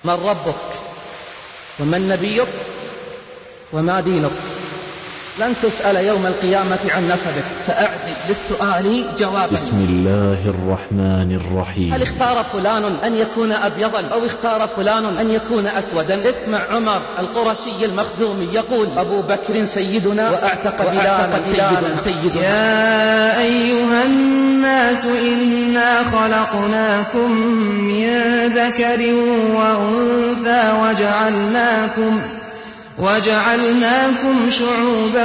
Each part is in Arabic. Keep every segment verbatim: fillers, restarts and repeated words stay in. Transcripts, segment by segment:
من ربك ومن نبيك وما دينك؟ لن تسأل يوم القيامة عن نسبك، فأعد للسؤال جوابا. بسم الله الرحمن الرحيم. هل اختار فلان أن يكون أبيضا أو اختار فلان أن يكون أسودا؟ اسمع عمر القرشي المخزومي يقول: أبو بكر سيدنا وأعتق بلالا سيدنا, سيدنا. يا أيها الناس إنا خلقناكم من ذكر وأنثى وجعلناكم وجعلناكم شعوبا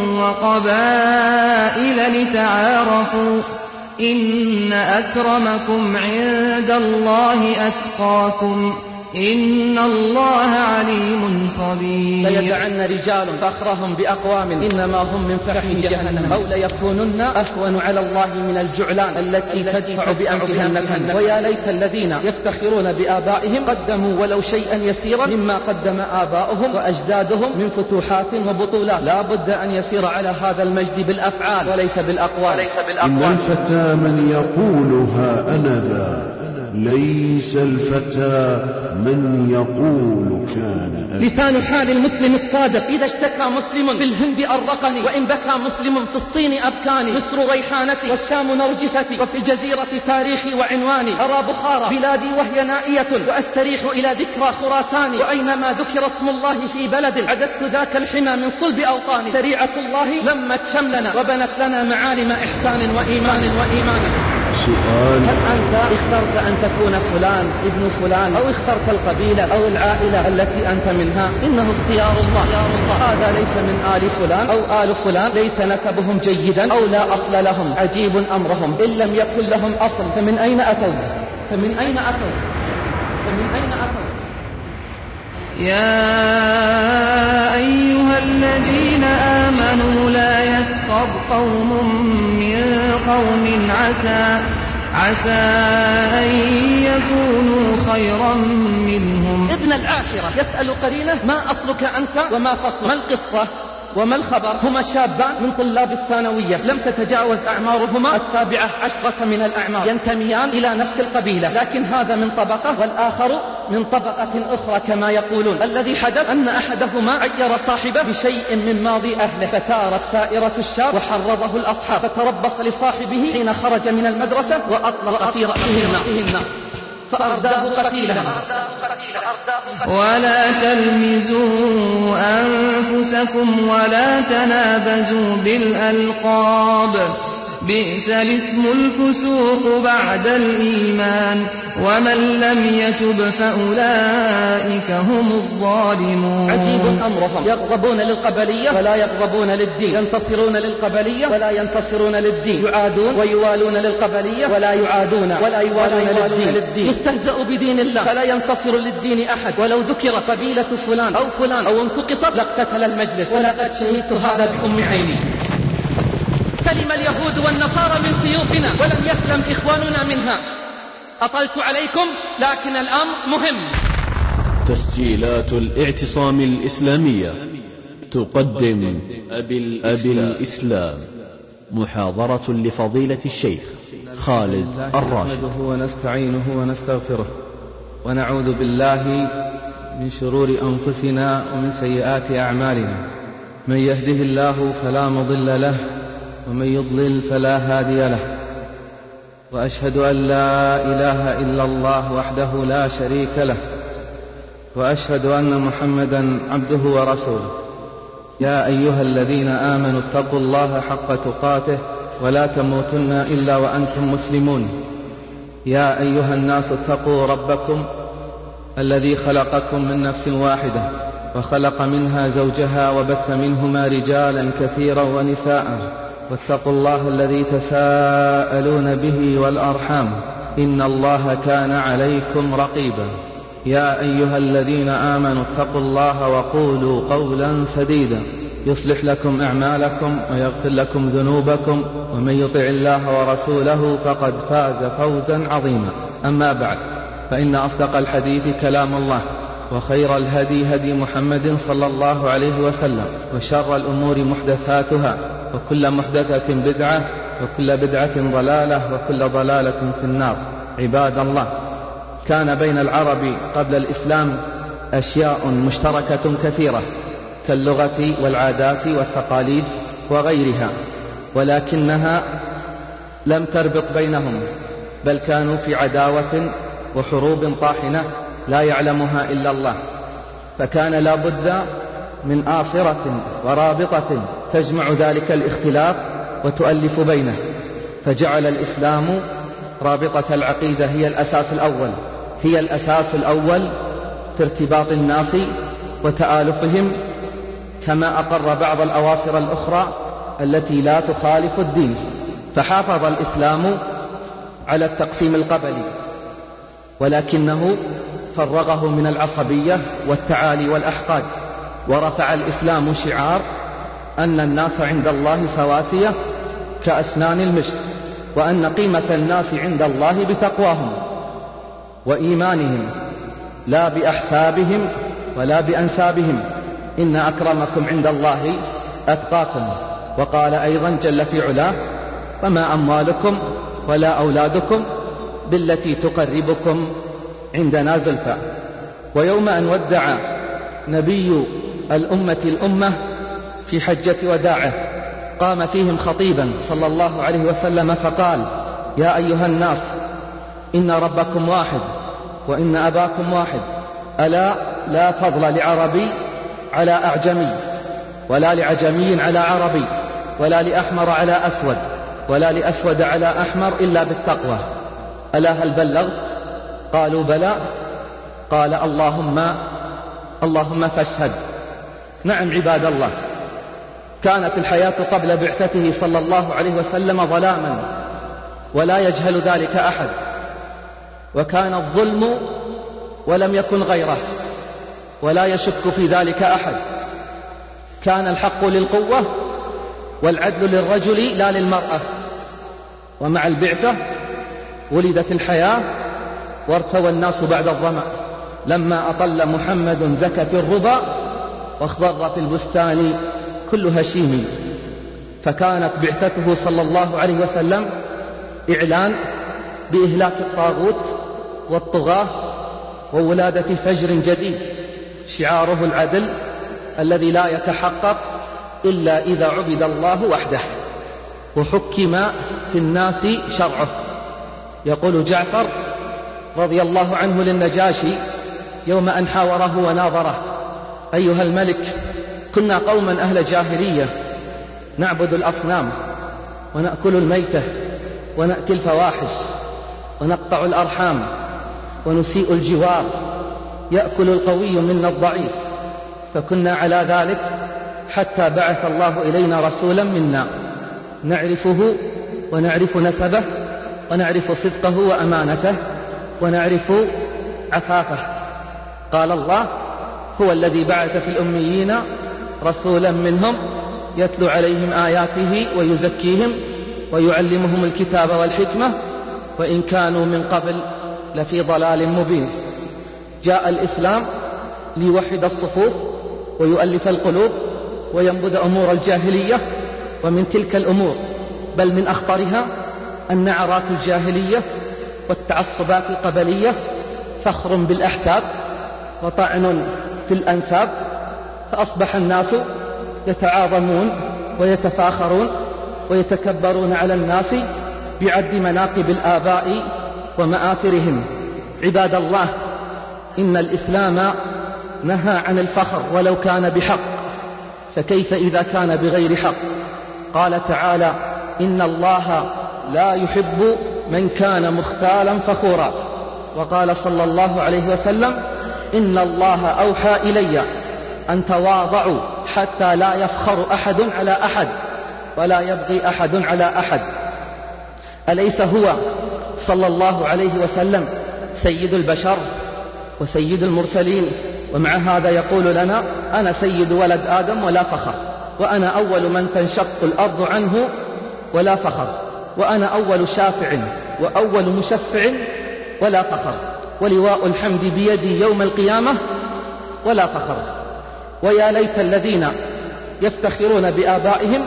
وقبائل لتعارفوا إن أكرمكم عند الله أتقاكم إن الله عليم خبير. ليدعن رجال فخرهم بأقوام إنما هم من فحم جهنم أو ليكونن أهون على الله من الجعلان التي تدفع بأنفها النكن. ويا ليت الذين يفتخرون بآبائهم قدموا ولو شيئا يسيرا مما قدم آباؤهم وأجدادهم من فتوحات وبطولات. لا بد أن يسير على هذا المجد بالأفعال وليس بالأقوال. إن الفتى من يقولها أنا ذا، ليس الفتى من يقول كان أبي. لسان حال المسلم الصادق إذا اشتكى مسلم في الهند أرقني، وإن بكى مسلم في الصين أبكاني. مصر ريحانتي والشام نرجستي، وفي الجزيرة تاريخي وعنواني. أرى بخارى بلادي وهي نائية، وأستريح إلى ذكرى خراساني. وأينما ذكر اسم الله في بلد عددت ذاك الحمى من صلب أوطاني. شريعة الله لمت شملنا وبنت لنا معالم إحسان وإيمان وإيمان. سؤال: هل أنت اخترت أن تكون فلان ابن فلان، أو اخترت القبيلة أو العائلة التي أنت منها؟ إنه اختيار الله. هذا ليس من آل فلان أو آل فلان، ليس نسبهم جيدا أو لا أصل لهم. عجيب أمرهم، إن لم يكن لهم أصل فمن أين أتوا؟ فمن أين أتوا؟ فمن أين أتوا؟ يا أيها الذين آمنوا لا يسخر قوم من قوم عسى عسى أن يكونوا خيرا منهم. ابن العاشرة يسأل قرينه: ما أصلك أنت وما فصلك؟ ما القصة وما الخبر؟ هما شابان من طلاب الثانوية لم تتجاوز أعمارهما السابعة عشرة من الأعمار، ينتميان إلى نفس القبيلة، لكن هذا من طبقة والآخر من طبقة أخرى كما يقولون. الذي حدث أن أحدهما عير صاحبه بشيء من ماضي أهله، فثارت ثائرة الشاب وحرضه الأصحاب، فتربص لصاحبه حين خرج من المدرسة وأطلق في رأسه النار فأرداه قتيلا. ولا تلمزوا أنفسكم ولا تنابزوا بالألقاب بئس الاسم الفسوق بعد الإيمان ومن لم يتب فأولئك هم الظالمون. عجيب أمرهم، يغضبون للقبلية ولا يغضبون للدين، ينتصرون للقبلية ولا ينتصرون للدين، يعادون ويوالون للقبلية ولا يعادون ولا يوالون للدين. للدين يستهزأ بدين الله فلا ينتصر للدين أحد. ولو ذكر قبيلة فلان أو فلان أو انتقصت لاقتتل المجلس. ولقد شهدت هذا بأم عيني. سلم اليهود والنصارى من سيوفنا ولم يسلم إخواننا منها. أطلت عليكم لكن الأمر مهم. تسجيلات الاعتصام الإسلامية تقدم أبي الإسلام, أبي الإسلام محاضرة لفضيلة الشيخ خالد الراشد. نحمده ونستعينه ونستغفره ونعوذ بالله من شرور أنفسنا ومن سيئات أعمالنا. من يهده الله فلا مضل له ومن يضلل فلا هادي له، وأشهد أن لا إله إلا الله وحده لا شريك له، وأشهد أن محمدا عبده ورسوله. يا أيها الذين آمنوا اتقوا الله حق تقاته ولا تموتن إلا وأنتم مسلمون. يا أيها الناس اتقوا ربكم الذي خلقكم من نفس واحدة وخلق منها زوجها وبث منهما رجالا كثيرا ونساء، واتقوا الله الذي تساءلون به والأرحام إن الله كان عليكم رقيبا. يا أيها الذين آمنوا اتقوا الله وقولوا قولا سديدا يصلح لكم أعمالكم ويغفر لكم ذنوبكم، ومن يطع الله ورسوله فقد فاز فوزا عظيما. أما بعد، فإن أصدق الحديث كلام الله، وخير الهدي هدي محمد صلى الله عليه وسلم، وشر الأمور محدثاتها، وكل محدثة بدعة، وكل بدعة ضلالة، وكل ضلالة في النار. عباد الله، كان بين العرب قبل الإسلام أشياء مشتركة كثيرة كاللغة والعادات والتقاليد وغيرها، ولكنها لم تربط بينهم، بل كانوا في عداوة وحروب طاحنة لا يعلمها إلا الله، فكان لا بد من آصرة ورابطة تجمع ذلك الاختلاف وتؤلف بينه، فجعل الإسلام رابطة العقيدة هي الأساس الأول هي الأساس الأول في ارتباط الناس وتآلفهم، كما أقر بعض الأواصر الأخرى التي لا تخالف الدين. فحافظ الإسلام على التقسيم القبلي، ولكنه فرغه من العصبية والتعالي والأحقاد، ورفع الإسلام شعار أن الناس عند الله سواسية كأسنان المشط، وأن قيمة الناس عند الله بتقواهم وإيمانهم لا بأحسابهم ولا بأنسابهم، إن أكرمكم عند الله أتقاكم. وقال أيضا جل في علاه: وما أموالكم ولا أولادكم بالتي تقربكم عندنا زلفى. ويوم أن ودع نبي الأمة الأمة في حجة وداعه قام فيهم خطيبا صلى الله عليه وسلم فقال: يا أيها الناس، إن ربكم واحد وإن أباكم واحد، ألا لا فضل لعربي على أعجمي، ولا لعجمي على عربي، ولا لأحمر على أسود، ولا لأسود على أحمر إلا بالتقوى. ألا هل بلغت؟ قالوا بلى. قال: اللهم اللهم فاشهد. نعم عباد الله، كانت الحياة قبل بعثته صلى الله عليه وسلم ظلاما، ولا يجهل ذلك أحد، وكان الظلم ولم يكن غيره، ولا يشك في ذلك أحد. كان الحق للقوة والعدل للرجل لا للمرأة. ومع البعثة ولدت الحياة وارتوى الناس بعد الظمأ، لما أطل محمد زكت الربا واخضر في البستان كل هشيم. فكانت بعثته صلى الله عليه وسلم إعلان بإهلاك الطاغوت والطغاة وولادة فجر جديد، شعاره العدل الذي لا يتحقق إلا إذا عبد الله وحده وحكم في الناس شرعه. يقول جعفر رضي الله عنه للنجاشي يوم أن حاوره وناظره: أيها الملك، كنا قوما أهل جاهلية نعبد الأصنام ونأكل الميتة ونأتي الفواحش ونقطع الأرحام ونسيء الجوار، يأكل القوي منا الضعيف، فكنا على ذلك حتى بعث الله إلينا رسولا منا نعرفه ونعرف نسبه ونعرف صدقه وأمانته ونعرف عفافه. قال الله: هو الذي بعث في الأميين رسولا منهم يتلو عليهم آياته ويزكيهم ويعلمهم الكتاب والحكمة وإن كانوا من قبل لفي ضلال مبين. جاء الإسلام ليوحد الصفوف ويؤلف القلوب وينبذ أمور الجاهلية، ومن تلك الأمور بل من أخطرها النعرات الجاهلية والتعصبات القبلية، فخر بالأحساب وطعن في الأنساب، فأصبح الناس يتعاظمون ويتفاخرون ويتكبرون على الناس بعد مناقب الآباء ومآثرهم. عباد الله، إن الإسلام نهى عن الفخر ولو كان بحق، فكيف إذا كان بغير حق؟ قال تعالى: إن الله لا يحب من كان مختالا فخورا. وقال صلى الله عليه وسلم: إن الله أوحى إلي أن تواضعوا حتى لا يفخر أحد على أحد ولا يبغي أحد على أحد. أليس هو صلى الله عليه وسلم سيد البشر وسيد المرسلين؟ ومع هذا يقول لنا: أنا سيد ولد آدم ولا فخر، وأنا أول من تنشق الأرض عنه ولا فخر، وأنا أول شافع وأول مشفع ولا فخر، ولواء الحمد بيدي يوم القيامة ولا فخر. ويا ليت الذين يفتخرون بآبائهم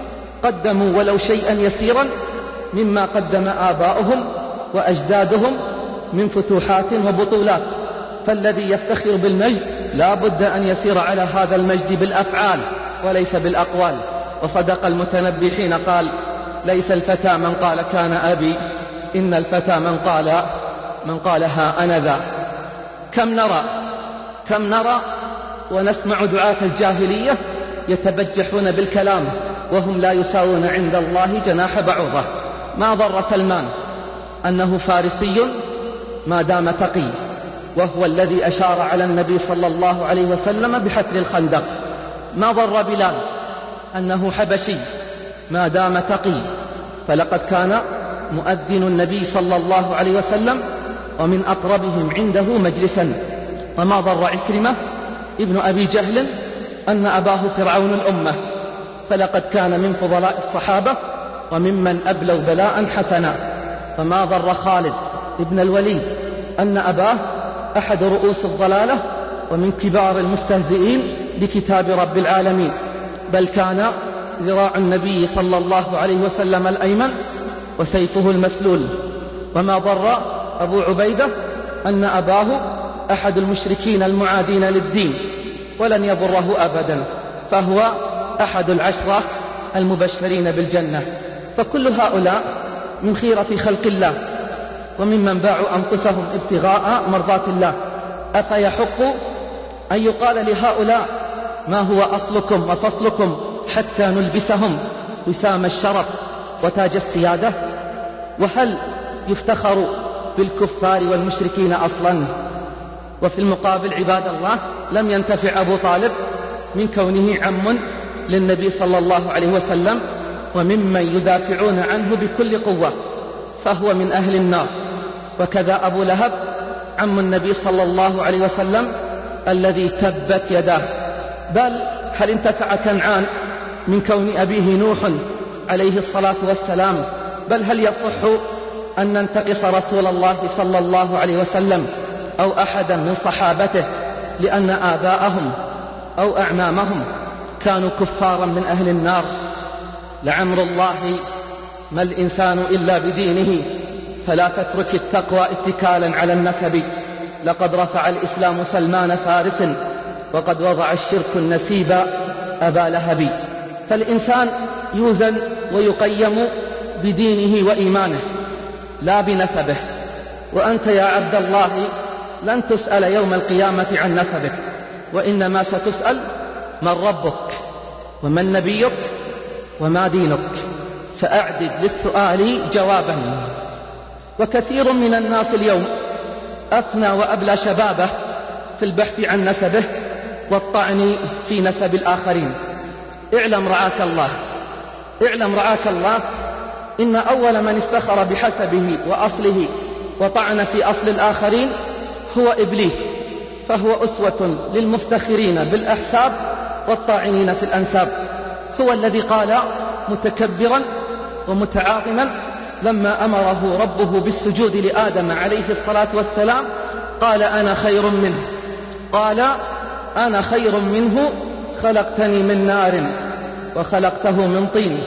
قدموا ولو شيئا يسيرا مما قدم آباؤهم وأجدادهم من فتوحات وبطولات، فالذي يفتخر بالمجد لا بد أن يسير على هذا المجد بالأفعال وليس بالأقوال. وصدق المتنبي حين قال: ليس الفتى من قال كان أبي، إن الفتى من قال من قال ها أنا ذا. كم نرى كم نرى ونسمع دعاة الجاهلية يتبجحون بالكلام وهم لا يساوون عند الله جناح بعوضة. ما ضر سلمان أنه فارسي ما دام تقي، وهو الذي أشار على النبي صلى الله عليه وسلم بحفر الخندق. ما ضر بلال أنه حبشي ما دام تقي، فلقد كان مؤذن النبي صلى الله عليه وسلم ومن أقربهم عنده مجلسا. وما ضر عكرمة ابن أبي جهل أن أباه فرعون الأمة، فلقد كان من فضلاء الصحابة وممن أبلوا بلاء حسنا. وما ضر خالد ابن الوليد أن أباه أحد رؤوس الضلالة ومن كبار المستهزئين بكتاب رب العالمين، بل كان ذراع النبي صلى الله عليه وسلم الأيمن وسيفه المسلول. وما ضر أبو عبيدة أن أباه أحد المشركين المعادين للدين، ولن يضره أبدا، فهو أحد العشرة المبشرين بالجنة. فكل هؤلاء من خيرة خلق الله وممن باعوا أنفسهم ابتغاء مرضات الله. أفيحق أن يقال لهؤلاء ما هو أصلكم وفصلكم حتى نلبسهم وسام الشرف وتاج السيادة؟ وهل يفتخر بالكفار والمشركين أصلا؟ وفي المقابل عباد الله لم ينتفع أبو طالب من كونه عم للنبي صلى الله عليه وسلم وممن يدافعون عنه بكل قوة، فهو من أهل النار. وكذا أبو لهب عم النبي صلى الله عليه وسلم الذي تبت يداه. بل هل انتفع كنعان من كون أبيه نوح عليه الصلاة والسلام؟ بل هل يصح أن ننتقص رسول الله صلى الله عليه وسلم أو أحدا من صحابته لأن آباءهم أو أعمامهم كانوا كفارا من أهل النار؟ لعمر الله ما الإنسان إلا بدينه، فلا تترك التقوى اتكالا على النسب. لقد رفع الإسلام سلمان فارس، وقد وضع الشرك النسيب أبا لهب. فالإنسان يوزن ويقيم بدينه وإيمانه لا بنسبه. وأنت يا عبد الله لن تسأل يوم القيامة عن نسبك، وإنما ستسأل من ربك ومن نبيك وما دينك، فأعدد للسؤال جوابا. وكثير من الناس اليوم أفنى وأبلى شبابه في البحث عن نسبه والطعن في نسب الآخرين. اعلم رعاك الله اعلم رعاك الله إن أول من افتخر بحسبه وأصله وطعن في أصل الآخرين هو إبليس، فهو أسوة للمفتخرين بالأحساب والطاعنين في الأنساب. هو الذي قال متكبرا ومتعاظما لما أمره ربه بالسجود لآدم عليه الصلاة والسلام، قال أنا خير منه قال أنا خير منه خلقتني من نار وخلقته من طين.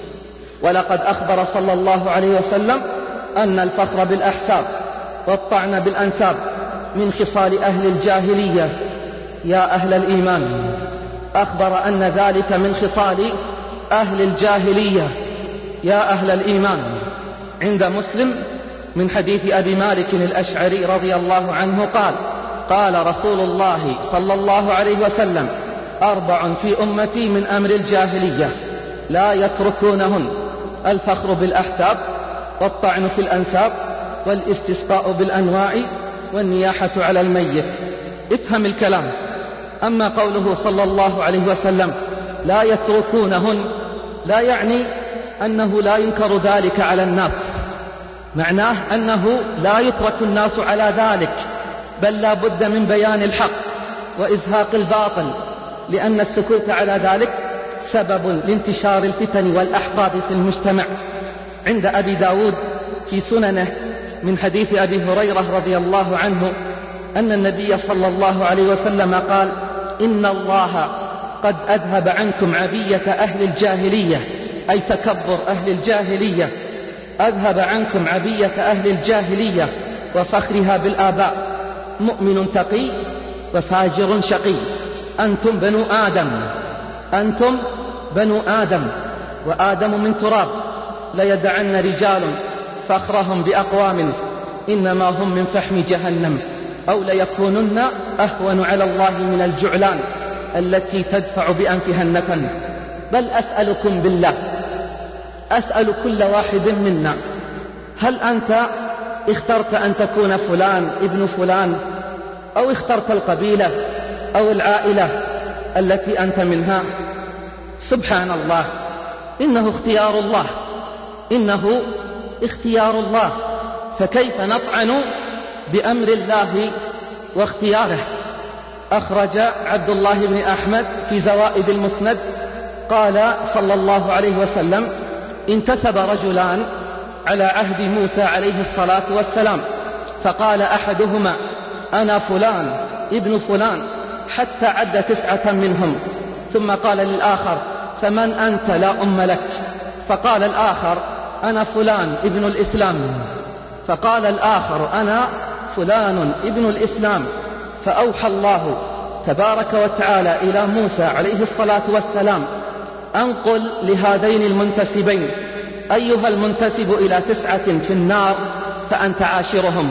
ولقد أخبر صلى الله عليه وسلم أن الفخر بالأحساب والطعن بالأنساب من خصال أهل الجاهلية. يا أهل الإيمان، أخبر أن ذلك من خصال أهل الجاهلية. يا أهل الإيمان، عند مسلم من حديث أبي مالك الأشعري رضي الله عنه قال: قال رسول الله صلى الله عليه وسلم: أربع في أمتي من أمر الجاهلية لا يتركونهن: الفخر بالأحساب، والطعن في الأنساب، والاستسقاء بالأنواع، والنياحة على الميت. افهم الكلام. أما قوله صلى الله عليه وسلم لا يتركونهن، لا يعني أنه لا ينكر ذلك على الناس، معناه أنه لا يترك الناس على ذلك، بل لا بد من بيان الحق وإزهاق الباطل، لأن السكوت على ذلك سبب لانتشار الفتن والأحقاد في المجتمع. عند أبي داود في سننه من حديث أبي هريرة رضي الله عنه أن النبي صلى الله عليه وسلم قال: إن الله قد أذهب عنكم عبية أهل الجاهلية، أي تكبر أهل الجاهلية. أذهب عنكم عبية أهل الجاهلية وفخرها بالآباء، مؤمن تقي وفاجر شقي. أنتم بنو آدم، أنتم بنو آدم، وآدم من تراب. ليدعن رجال فخرهم بأقوام إنما هم من فحم جهنم، أو ليكونن أهون على الله من الجعلان التي تدفع بأنفها النتن. بل أسألكم بالله، أسأل كل واحد منا، هل أنت اخترت أن تكون فلان ابن فلان، أو اخترت القبيلة أو العائلة التي أنت منها؟ سبحان الله، إنه اختيار الله، إنه اختيار الله. فكيف نطعن بأمر الله واختياره؟ أخرج عبد الله بن أحمد في زوائد المسند قال صلى الله عليه وسلم: انتسب رجلان على عهد موسى عليه الصلاة والسلام، فقال أحدهما: أنا فلان ابن فلان، حتى عد تسعة منهم، ثم قال للآخر: فمن أنت لا أم لك؟ فقال الآخر: أنا فلان ابن الإسلام. فقال الآخر: أنا فلان ابن الإسلام. فأوحى الله تبارك وتعالى إلى موسى عليه الصلاة والسلام: أنقل لهذين المنتسبين، أيها المنتسب إلى تسعة في النار فأنت عاشرهم،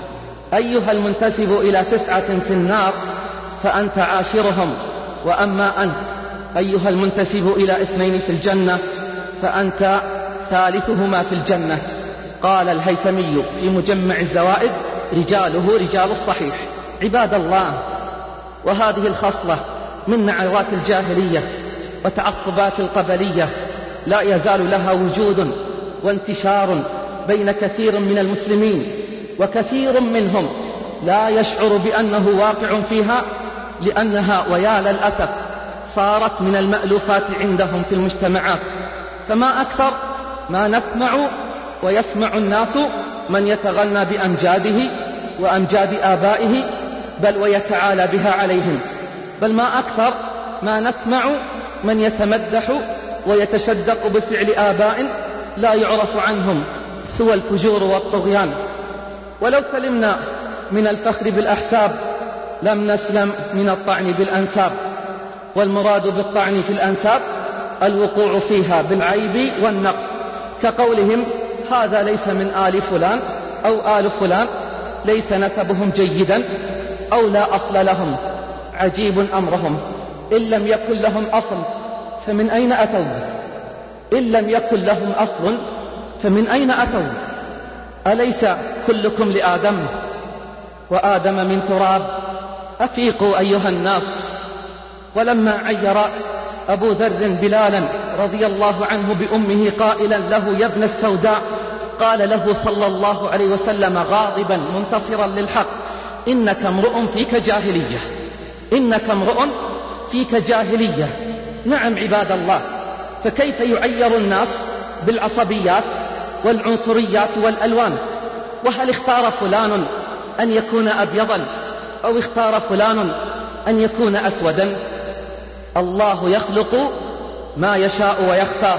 أيها المنتسب إلى تسعة في النار فأنت عاشرهم، وأما أنت أيها المنتسب إلى اثنين في الجنة فأنت ثالثهما في الجنة. قال الهيثمي في مجمع الزوائد: رجاله رجال الصحيح. عباد الله، وهذه الخصلة من نعرات الجاهلية وتعصبات القبلية لا يزال لها وجود وانتشار بين كثير من المسلمين، وكثير منهم لا يشعر بأنه واقع فيها، لأنها ويا للأسف صارت من المألوفات عندهم في المجتمعات. فما أكثر ما نسمع ويسمع الناس من يتغنى بأمجاده وأمجاد آبائه، بل ويتعالى بها عليهم. بل ما أكثر ما نسمع من يتمدح ويتشدق بفعل آباء لا يعرف عنهم سوى الفجور والطغيان. ولو سلمنا من الفخر بالأحساب لم نسلم من الطعن بالأنساب، والمراد بالطعن في الأنساب الوقوع فيها بالعيب والنقص، كقولهم: هذا ليس من آل فلان أو آل فلان، ليس نسبهم جيدا، أو لا أصل لهم. عجيب أمرهم، إن لم يكن لهم أصل فمن أين أتوا؟ إن لم يكن لهم أصل فمن أين أتوا؟ أليس كلكم لآدم وآدم من تراب؟ أفيقوا أيها الناس. ولما عير أبو ذر بلالا رضي الله عنه بأمه قائلا له: يا ابن السوداء، قال له صلى الله عليه وسلم غاضبا منتصرا للحق: إنك امرؤ فيك جاهلية، إنك امرؤ فيك جاهلية. نعم عباد الله، فكيف يعير الناس بالعصبيات والعنصريات والألوان؟ وهل اختار فلان أن يكون أبيضا، أو اختار فلان أن يكون أسودا؟ الله يخلق ما يشاء ويختار.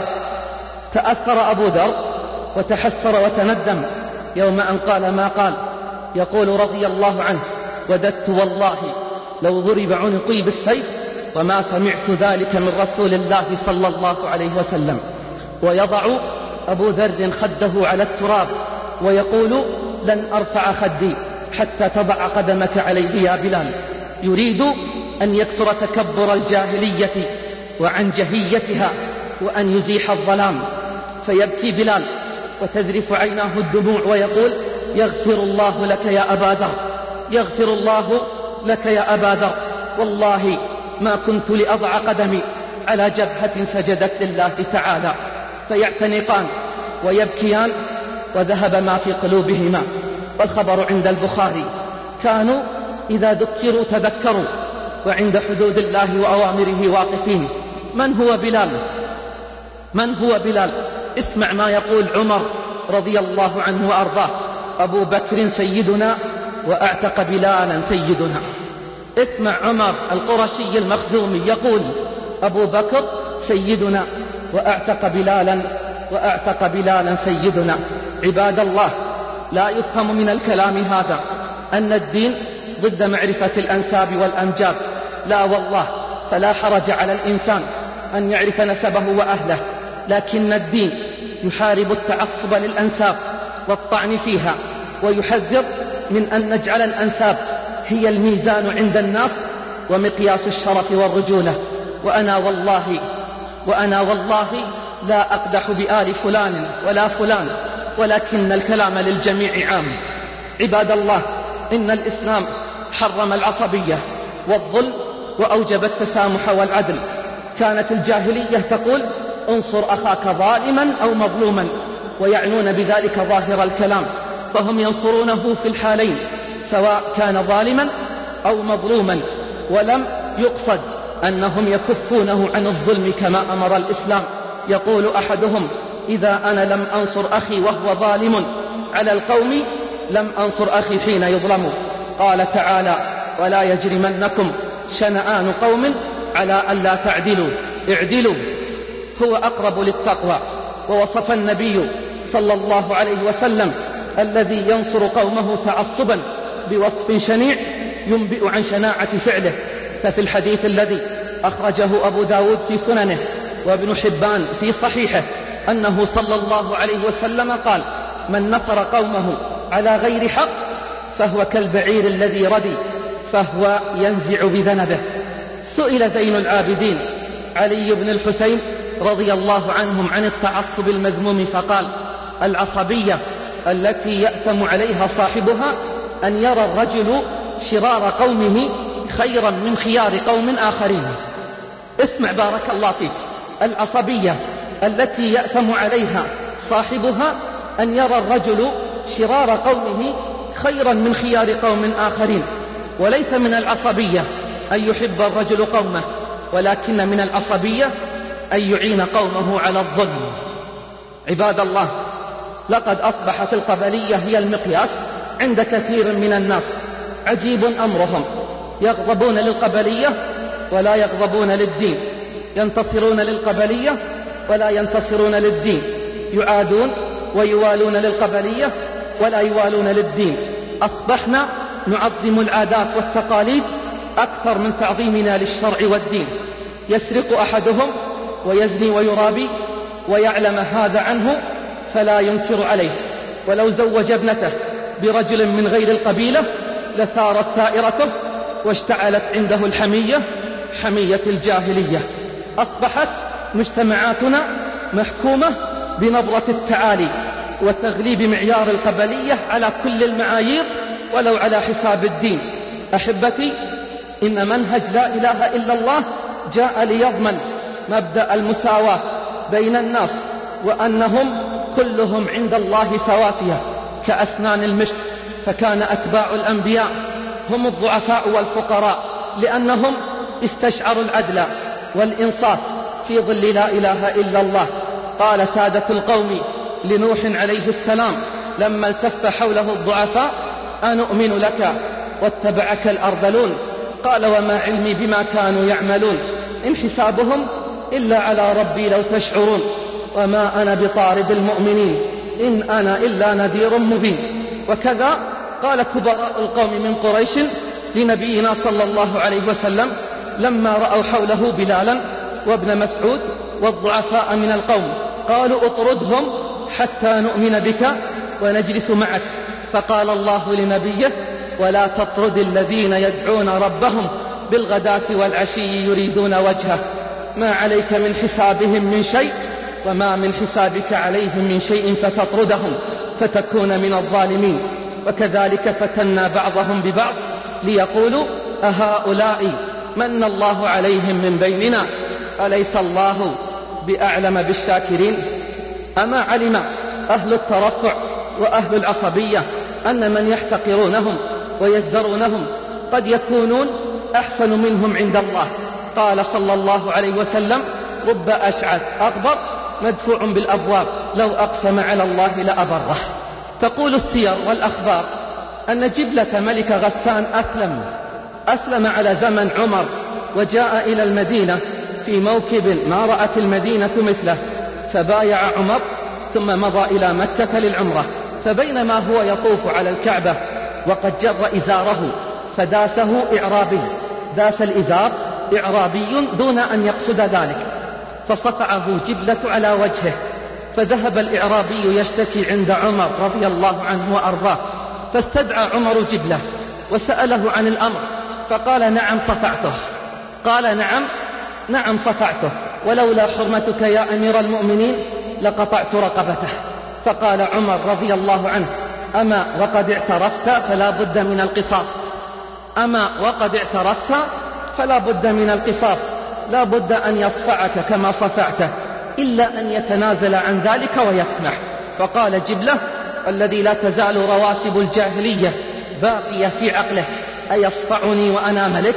تأثر أبو ذر وتحسر وتندم يوم أن قال ما قال، يقول رضي الله عنه: وددت والله لو ضرب عنقي بالسيف وما سمعت ذلك من رسول الله صلى الله عليه وسلم. ويضع أبو ذر خده على التراب ويقول: لن أرفع خدي حتى تضع قدمك عليه يا بلال. يريد أن يكسر تكبر الجاهلية وعن جهيتها، وأن يزيح الظلام. فيبكي بلال وتذرف عيناه الدموع ويقول: يغفر الله لك يا أبا ذر، يغفر الله لك يا أبا ذر، والله ما كنت لأضع قدمي على جبهة سجدت لله تعالى. فيعتنقان ويبكيان وذهب ما في قلوبهما. والخبر عند البخاري: كانوا إذا ذكروا تذكروا، وعند حدود الله وأوامره واقفين. من هو بلال؟ من هو بلال؟ اسمع ما يقول عمر رضي الله عنه وأرضاه: أبو بكر سيدنا وأعتق بلالا سيدنا. اسمع عمر القرشي المخزومي يقول: أبو بكر سيدنا وأعتق بلالا وأعتق بلالا سيدنا. عباد الله، لا يفهم من الكلام هذا أن الدين ضد معرفة الأنساب والأنجاب، لا والله، فلا حرج على الإنسان أن يعرف نسبه وأهله، لكن الدين يحارب التعصب للأنساب والطعن فيها، ويحذر من أن نجعل الأنساب هي الميزان عند الناس ومقياس الشرف والرجولة. وأنا والله وأنا والله لا أقدح بآل فلان ولا فلان، ولكن الكلام للجميع عام. عباد الله، إن الإسلام حرم العصبية والظلم وأوجب التسامح والعدل. كانت الجاهلية تقول انصر أخاك ظالما أو مظلوما، ويعنون بذلك ظاهر الكلام، فهم ينصرونه في الحالين سواء كان ظالما أو مظلوما، ولم يقصد أنهم يكفونه عن الظلم كما أمر الإسلام. يقول أحدهم إذا أنا لم أنصر أخي وهو ظالم على القوم لم أنصر أخي حين يظلم. قال تعالى ولا يجرمنكم شنآن قوم على ألا تعدلوا اعدلوا هو أقرب للتقوى. ووصف النبي صلى الله عليه وسلم الذي ينصر قومه تعصبا بوصف شنيع ينبئ عن شناعة فعله. ففي الحديث الذي أخرجه أبو داود في سننه وابن حبان في صحيحه أنه صلى الله عليه وسلم قال من نصر قومه على غير حق فهو كالبعير الذي ردي فهو ينزع بذنبه. سئل زين العابدين علي بن الحسين رضي الله عنهم عن التعصب المذموم فقال العصبية التي يأثم عليها صاحبها أن يرى الرجل شرار قومه خيرا من خيار قوم آخرين. اسمع بارك الله فيك، العصبية التي يأثم عليها صاحبها أن يرى الرجل شرار قومه خيرا من خيار قوم آخرين. وليس من العصبية أن يحب الرجل قومه، ولكن من العصبية أن يعين قومه على الظلم. عباد الله، لقد أصبحت القبلية هي المقياس عند كثير من الناس. عجيب أمرهم، يغضبون للقبلية ولا يغضبون للدين، ينتصرون للقبلية ولا ينتصرون للدين، يعادون ويوالون للقبلية ولا يوالون للدين. أصبحنا نعظم العادات والتقاليد أكثر من تعظيمنا للشرع والدين. يسرق أحدهم ويزني ويرابي ويعلم هذا عنه فلا ينكر عليه، ولو زوج ابنته برجل من غير القبيلة لثارت ثائرته واشتعلت عنده الحمية حمية الجاهلية. أصبحت مجتمعاتنا محكومة بنبرة التعالي وتغليب معيار القبلية على كل المعايير ولو على حساب الدين. أحبتي، إن منهج لا إله إلا الله جاء ليضمن مبدأ المساواة بين الناس، وأنهم كلهم عند الله سواسية كأسنان المشط. فكان أتباع الأنبياء هم الضعفاء والفقراء، لأنهم استشعروا العدل والإنصاف في ظل لا إله إلا الله. قال سادة القوم لنوح عليه السلام لما التف حوله الضعفاء أنؤمن لك واتبعك الأرذلون. قال وما علمي بما كانوا يعملون إن حسابهم إلا على ربي لو تشعرون وما أنا بطارد المؤمنين إن أنا إلا نذير مبين. وكذا قال كبراء القوم من قريش لنبينا صلى الله عليه وسلم لما رأوا حوله بلالا وابن مسعود والضعفاء من القوم قالوا اطردهم حتى نؤمن بك ونجلس معك. فقال الله لنبيه ولا تطرد الذين يدعون ربهم بالغداة والعشي يريدون وجهه ما عليك من حسابهم من شيء وما من حسابك عليهم من شيء فتطردهم فتكون من الظالمين. وكذلك فتنا بعضهم ببعض ليقولوا أهؤلاء من الله عليهم من بيننا أليس الله بأعلم بالشاكرين. أما علم أهل الترفع وأهل العصبية أن من يحتقرونهم ويزدرونهم قد يكونون أحسن منهم عند الله. قال صلى الله عليه وسلم رب أشعث أغبر مدفوع بالأبواب لو أقسم على الله لأبره. تقول السير والأخبار أن جبلة ملك غسان أسلم أسلم على زمن عمر، وجاء إلى المدينة في موكب ما رأت المدينة مثله، فبايع عمر ثم مضى إلى مكة للعمرة. فبينما هو يطوف على الكعبة وقد جر إزاره فداسه إعرابي، داس الإزار إعرابي دون أن يقصد ذلك، فصفعه جبلة على وجهه، فذهب الإعرابي يشتكي عند عمر رضي الله عنه وأرضاه، فاستدعى عمر جبلة وسأله عن الأمر، فقال نعم صفعته. قال نعم نعم صفعته، ولولا حرمتك يا أمير المؤمنين لقطعت رقبته. فقال عمر رضي الله عنه أما وقد اعترفت فلا بد من القصاص، أما وقد اعترفت فلا بد من القصاص، لا بد أن يصفعك كما صفعته إلا أن يتنازل عن ذلك ويسمح. فقال جبلة الذي لا تزال رواسب الجاهلية باقية في عقله أيصفعني وأنا ملك؟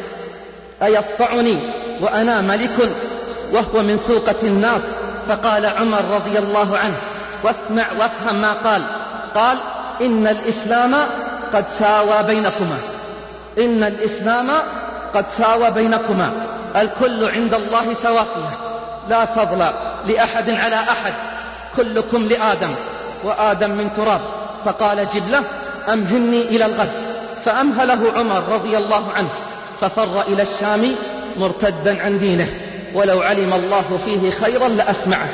أيصفعني وأنا ملك وهو من سوقة الناس؟ فقال عمر رضي الله عنه واسمع وافهم ما قال، قال إن الإسلام قد ساوى بينكما، إن الإسلام قد ساوى بينكما، الكل عند الله سواسية، لا فضل لأحد على أحد، كلكم لآدم وآدم من تراب. فقال جبلة أمهلني إلى الغد، فأمهله عمر رضي الله عنه، ففر إلى الشام مرتدا عن دينه، ولو علم الله فيه خيرا لأسمعه.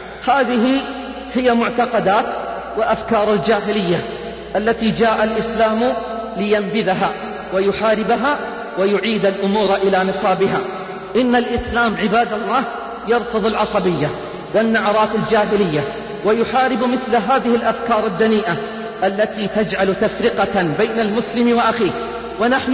هذه هي معتقدات وأفكار الجاهلية التي جاء الإسلام لينبذها ويحاربها ويعيد الأمور إلى نصابها. إن الإسلام عباد الله يرفض العصبية والنعرات الجاهلية، ويحارب مثل هذه الأفكار الدنيئة التي تجعل تفرقة بين المسلم وأخيه. ونحن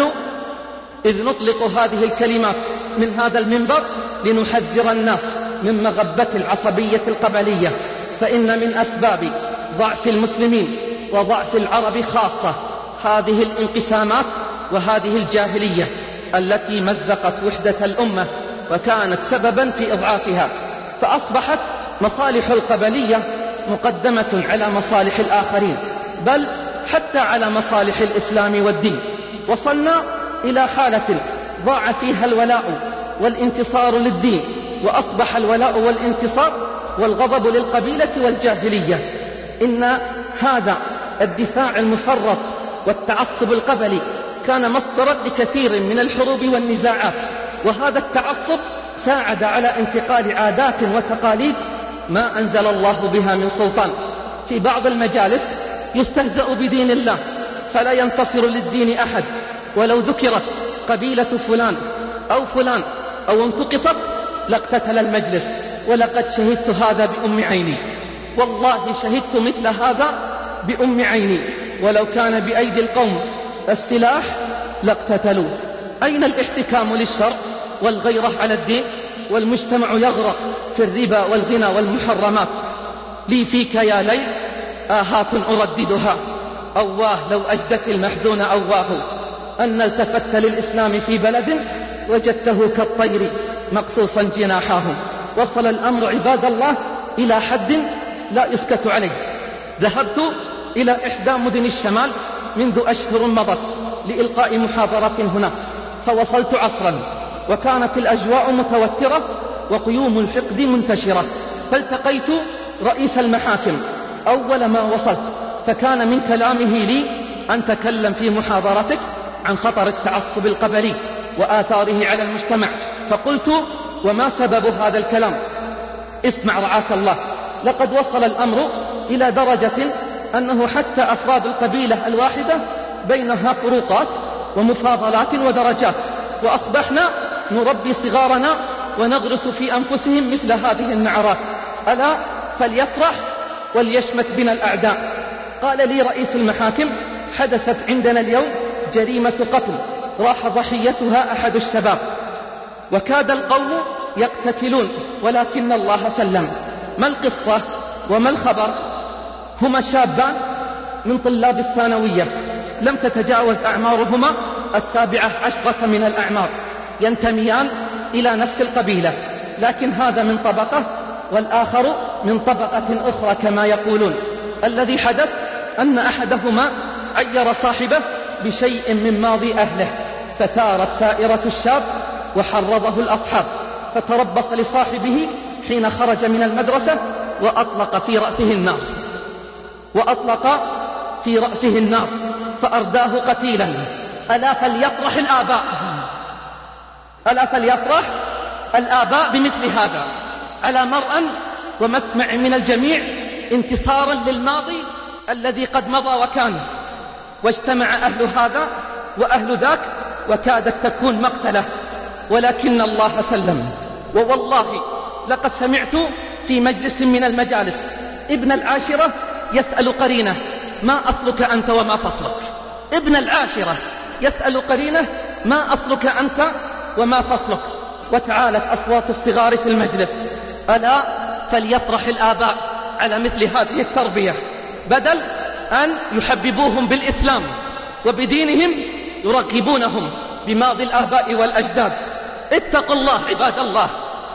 إذ نطلق هذه الكلمات من هذا المنبر لنحذر الناس من مغبة العصبية القبلية، فإن من أسباب ضعف المسلمين وضعف العرب خاصة هذه الانقسامات وهذه الجاهلية التي مزقت وحدة الأمة وكانت سببا في إضعافها، فأصبحت مصالح القبلية مقدمة على مصالح الآخرين، بل حتى على مصالح الإسلام والدين. وصلنا إلى حالة ضاع فيها الولاء والانتصار للدين، وأصبح الولاء والانتصار والغضب للقبيلة والجاهلية. إن هذا الدفاع المفرط والتعصب القبلي كان مصدرا لكثير من الحروب والنزاعات، وهذا التعصب ساعد على انتقال عادات وتقاليد ما أنزل الله بها من سلطان. في بعض المجالس يستهزأ بدين الله فلا ينتصر للدين أحد، ولو ذكرت قبيلة فلان أو فلان أو انتقصت لاقتتل المجلس. ولقد شهدت هذا بأم عيني، والله شهدت مثل هذا بأم عيني، ولو كان بأيدي القوم السلاح لاقتتلوا. أين الاحتكام للشرع والغيرة على الدين؟ والمجتمع يغرق في الربا والغنى والمحرمات. لي فيك يا ليل آهات أرددها، أواه لو أجدت المحزون أواه، أن التفت للإسلام في بلد وجدته كالطير مقصوصا جناحاه. وصل الأمر عباد الله إلى حد لا يسكت عليه. ذهبت إلى إحدى مدن الشمال منذ أشهر مضت لإلقاء محاضرة هنا، فوصلت عصرا وكانت الأجواء متوترة وقيوم الحقد منتشرة، فالتقيت رئيس المحاكم أول ما وصلت، فكان من كلامه لي أن تكلم في محاضرتك عن خطر التعصب القبلي وآثاره على المجتمع. فقلت وما سبب هذا الكلام؟ اسمع رعاك الله، لقد وصل الأمر إلى درجة أنه حتى أفراد القبيلة الواحدة بينها فروقات ومفاضلات ودرجات، وأصبحنا نربي صغارنا ونغرس في أنفسهم مثل هذه النعرات. ألا فليفرح وليشمت بنا الأعداء. قال لي رئيس المحاكم حدثت عندنا اليوم جريمة قتل راح ضحيتها أحد الشباب، وكاد القوم يقتتلون ولكن الله سلم. ما القصة وما الخبر؟ هما شابان من طلاب الثانوية لم تتجاوز أعمارهما السابعة عشرة من الأعمار، ينتميان إلى نفس القبيلة، لكن هذا من طبقة والآخر من طبقة أخرى كما يقولون. الذي حدث أن أحدهما عير صاحبه بشيء من ماضي أهله، فثارت ثائرة الشاب وحرضه الأصحاب، فتربص لصاحبه حين خرج من المدرسة وأطلق في رأسه النار. وأطلق في رأسه النار فأرداه قتيلا. ألا فليفرح الآباء، ألا فليفرح الآباء بمثل هذا، على مرأى ومسمع من الجميع، انتصارا للماضي الذي قد مضى وكان. واجتمع أهل هذا وأهل ذاك وكادت تكون مقتله، ولكن الله سلم. ووالله لقد سمعت في مجلس من المجالس ابن العاشرة يسأل قرينه: ما أصلك أنت وما فصلك؟ ابن العاشرة يسأل قرينه: ما أصلك أنت وما فصلك؟ وتعالت أصوات الصغار في المجلس. ألا فليفرح الآباء على مثل هذه التربية، بدل أن يحببوهم بالإسلام وبدينهم يرغبونهم بماضي الآباء والأجداد. اتقوا الله عباد الله،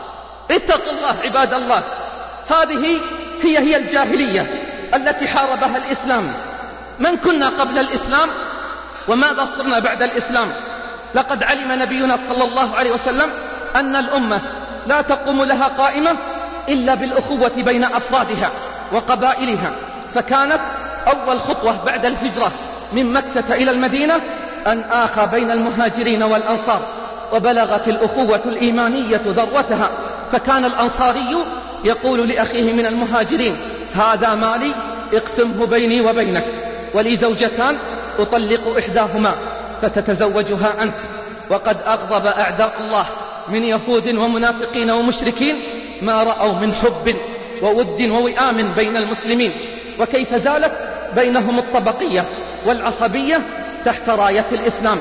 اتقوا الله عباد الله. هذه هي هي الجاهلية التي حاربها الإسلام. من كنا قبل الإسلام وماذا صرنا بعد الإسلام؟ لقد علم نبينا صلى الله عليه وسلم أن الأمة لا تقوم لها قائمة إلا بالأخوة بين أفرادها وقبائلها، فكانت أول خطوة بعد الهجرة من مكة إلى المدينة أن آخى بين المهاجرين والأنصار، وبلغت الأخوة الإيمانية ذروتها، فكان الأنصاري يقول لأخيه من المهاجرين: هذا مالي اقسمه بيني وبينك، ولي زوجتان أطلق إحداهما فتتزوجها أنت. وقد أغضب أعداء الله من يهود ومنافقين ومشركين ما رأوا من حب وود ووئام بين المسلمين، وكيف زالت بينهم الطبقية والعصبية تحت راية الإسلام،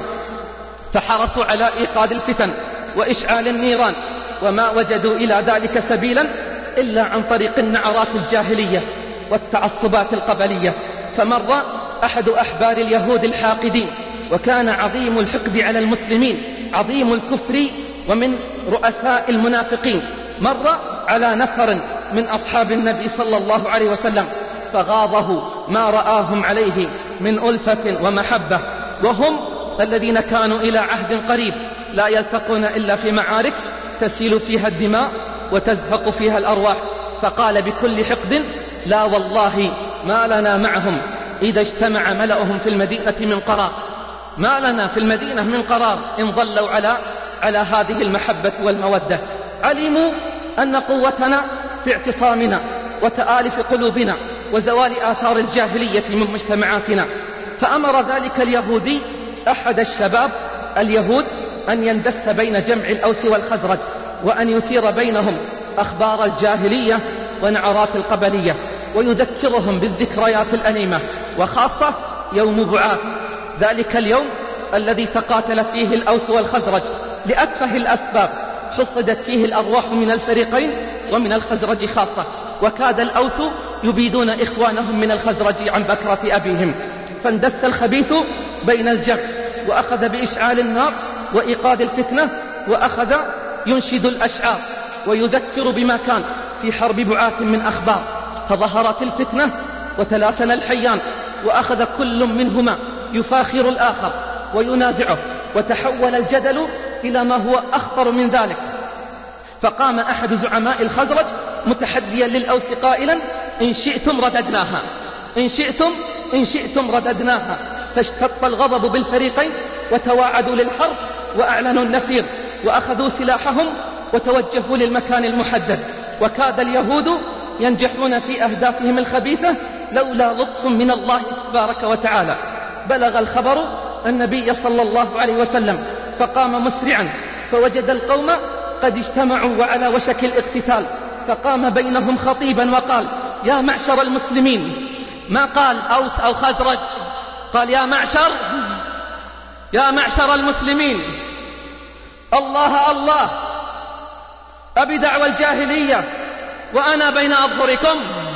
فحرصوا على إيقاد الفتن وإشعال النيران، وما وجدوا إلى ذلك سبيلا إلا عن طريق النعرات الجاهلية والتعصبات القبلية. فمر أحد أحبار اليهود الحاقدين، وكان عظيم الحقد على المسلمين، عظيم الكفر، ومن رؤساء المنافقين، مر على نفر من أصحاب النبي صلى الله عليه وسلم فغاضه ما رآهم عليه من ألفة ومحبة، وهم الذين كانوا إلى عهد قريب لا يلتقون إلا في معارك تسيل فيها الدماء وتزهق فيها الأرواح. فقال بكل حقد: لا والله ما لنا معهم إذا اجتمع ملأهم في المدينة من قرار، ما لنا في المدينة من قرار إن ظلوا على على هذه المحبة والمودة. علموا أن قوتنا في اعتصامنا وتآلف قلوبنا وزوال آثار الجاهلية من مجتمعاتنا. فأمر ذلك اليهودي أحد الشباب اليهود أن يندس بين جمع الأوس والخزرج، وأن يثير بينهم أخبار الجاهلية ونعرات القبلية، ويذكرهم بالذكريات الأليمة، وخاصة يوم بعاث، ذلك اليوم الذي تقاتل فيه الأوس والخزرج لأتفه الأسباب، حصدت فيه الأرواح من الفريقين ومن الخزرج خاصة، وكاد الأوس يبيدون إخوانهم من الخزرج عن بكرة أبيهم. فاندس الخبيث بين الجمع، وأخذ بإشعال النار وإيقاد الفتنة، وأخذ ينشد الأشعار ويذكر بما كان في حرب بعاث من أخبار. فظهرت الفتنة وتلاسن الحيان، وأخذ كل منهما يفاخر الآخر وينازعه، وتحول الجدل إلى ما هو أخطر من ذلك. فقام أحد زعماء الخزرج متحديا للأوس قائلا: إن شئتم رددناها، إن شئتم إن شئتم رددناها. فاشتط الغضب بالفريقين وتواعدوا للحرب وأعلنوا النفير، وأخذوا سلاحهم وتوجهوا للمكان المحدد. وكاد اليهود ينجحون في أهدافهم الخبيثة لولا لطف من الله تبارك وتعالى. بلغ الخبر النبي صلى الله عليه وسلم، فقام مسرعا فوجد القوم قد اجتمعوا وعلى وشك الاقتتال، فقام بينهم خطيبا وقال: يا معشر المسلمين. ما قال أوس أو خزرج، قال: يا معشر يا معشر المسلمين، الله الله، أبي دعوى الجاهلية وأنا بين أظهركم،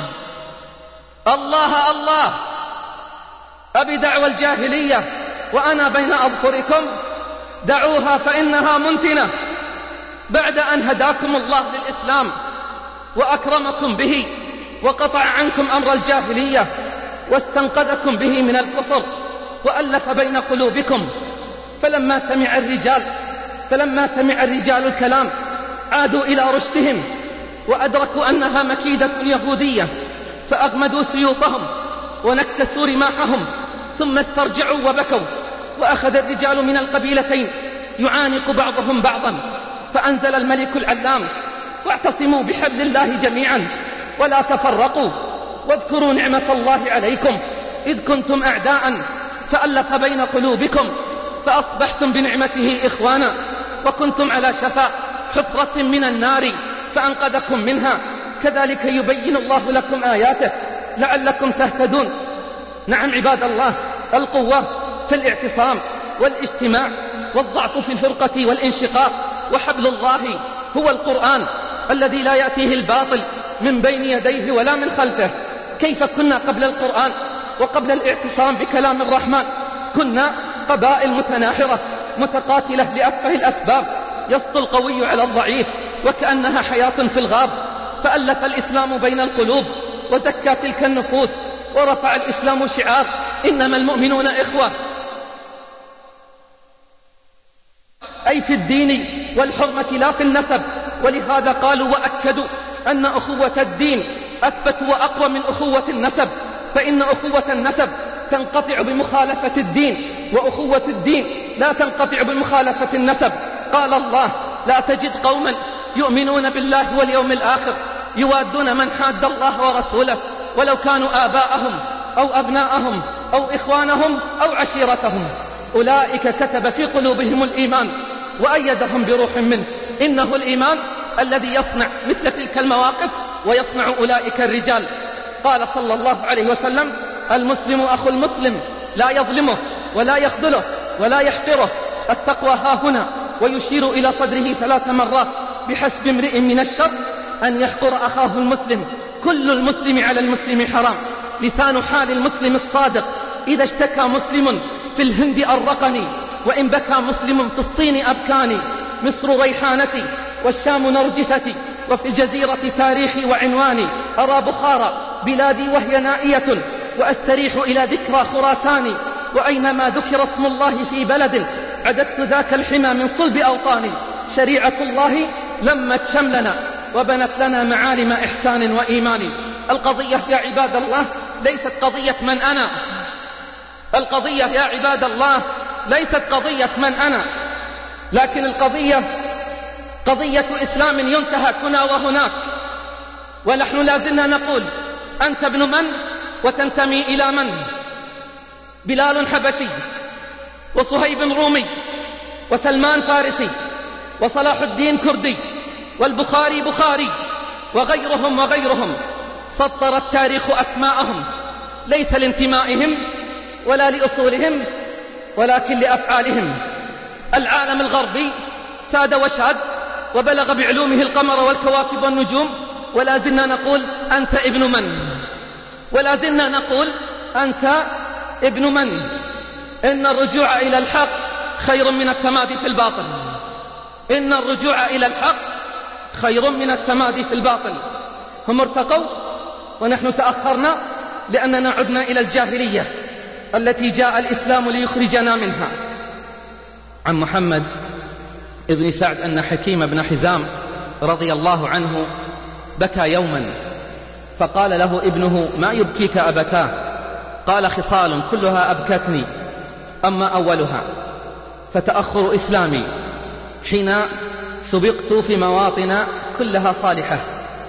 الله الله، أبي دعوى الجاهلية وأنا بين أظهركم، دعوها فإنها منتنة بعد أن هداكم الله للإسلام وأكرمكم به وقطع عنكم أمر الجاهلية واستنقذكم به من الكفر وألف بين قلوبكم. فلما سمع الرجال فلما سمع الرجال الكلام عادوا إلى رشدهم، وأدركوا أنها مكيدة يهودية، فأغمدوا سيوفهم ونكسوا رماحهم ثم استرجعوا وبكوا، وأخذ الرجال من القبيلتين يعانق بعضهم بعضا، فأنزل الملك العلام: واعتصموا بحبل الله جميعا ولا تفرقوا، واذكروا نعمة الله عليكم إذ كنتم أعداء فألف بين قلوبكم فأصبحتم بنعمته إخوانا، وكنتم على شفا حفرة من النار فأنقذكم منها، كذلك يبين الله لكم آياته لعلكم تهتدون. نعم عباد الله، القوة في الاعتصام والاجتماع، والضعف في الفرقة والانشقاق، وحبل الله هو القرآن الذي لا يأتيه الباطل من بين يديه ولا من خلفه. كيف كنا قبل القرآن وقبل الاعتصام بكلام الرحمن؟ كنا قبائل متناحرة متقاتلة لأتفه الأسباب، يسطو القوي على الضعيف وكأنها حياة في الغاب، فألف الإسلام بين القلوب وزكى تلك النفوس، ورفع الإسلام شعار إنما المؤمنون إخوة، أي في الدين والحرمة لا في النسب. ولهذا قالوا وأكدوا أن أخوة الدين أثبت وأقوى من أخوة النسب، فإن أخوة النسب تنقطع بمخالفة الدين، وأخوة الدين لا تنقطع بمخالفة النسب. قال الله: لا تجد قوما يؤمنون بالله واليوم الآخر يوادون من حاد الله ورسوله ولو كانوا آباءهم أو أبناءهم أو إخوانهم أو عشيرتهم، أولئك كتب في قلوبهم الإيمان وأيدهم بروح منه. إنه الإيمان الذي يصنع مثل تلك المواقف ويصنع أولئك الرجال. قال صلى الله عليه وسلم: المسلم أخو المسلم لا يظلمه ولا يخذله ولا يحقره، التقوى ها هنا، ويشير إلى صدره ثلاث مرات: بحسب امرئ من الشر أن يحقر أخاه المسلم، كل المسلم على المسلم حرام. لسان حال المسلم الصادق: إذا اشتكى مسلم في الهند أرقني، وإن بكى مسلم في الصين أبكاني. مصر ريحانتي والشام نرجستي، وفي الجزيرة تاريخي وعنواني. أرى بخارى بلادي وهي نائية، وأستريح إلى ذكرى خراساني. وأينما ذكر اسم الله في بلد عددت ذاك الحمى من صلب أوطاني. شريعة الله لمت شملنا وبنت لنا معالم إحسان وإيمان. القضية يا عباد الله ليست قضية من أنا، القضية يا عباد الله ليست قضية من أنا، لكن القضية قضية إسلام ينتهك هنا وهناك. ونحن لازلنا نقول: أنت ابن من وتنتمي إلى من؟ بلال حبشي، وصهيب رومي، وسلمان فارسي، وصلاح الدين كردي، والبخاري بخاري، وغيرهم وغيرهم. سطر التاريخ أسماءهم ليس لانتمائهم ولا لأصولهم، ولكن لأفعالهم. العالم الغربي ساد وشاد وبلغ بعلومه القمر والكواكب والنجوم، ولا زلنا نقول: أنت ابن من؟ ولا زلنا نقول: أنت ابن من؟ إن الرجوع إلى الحق خير من التمادي في الباطل. إن الرجوع إلى الحق خير من التمادي في الباطل. هم ارتقوا ونحن تأخرنا لأننا عدنا إلى الجاهلية التي جاء الإسلام ليخرجنا منها. عن محمد ابن سعد أن حكيم بن حزام رضي الله عنه بكى يوما، فقال له ابنه: ما يبكيك أبتاه؟ قال: خصال كلها أبكتني، أما أولها فتأخر إسلامي حين سبقت في مواطن كلها صالحة،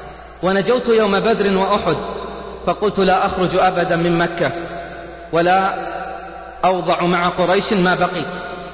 ونجوت يوم بدر وأحد، فقلت لا أخرج أبدا من مكة ولا أوضع مع قريش ما بقيت،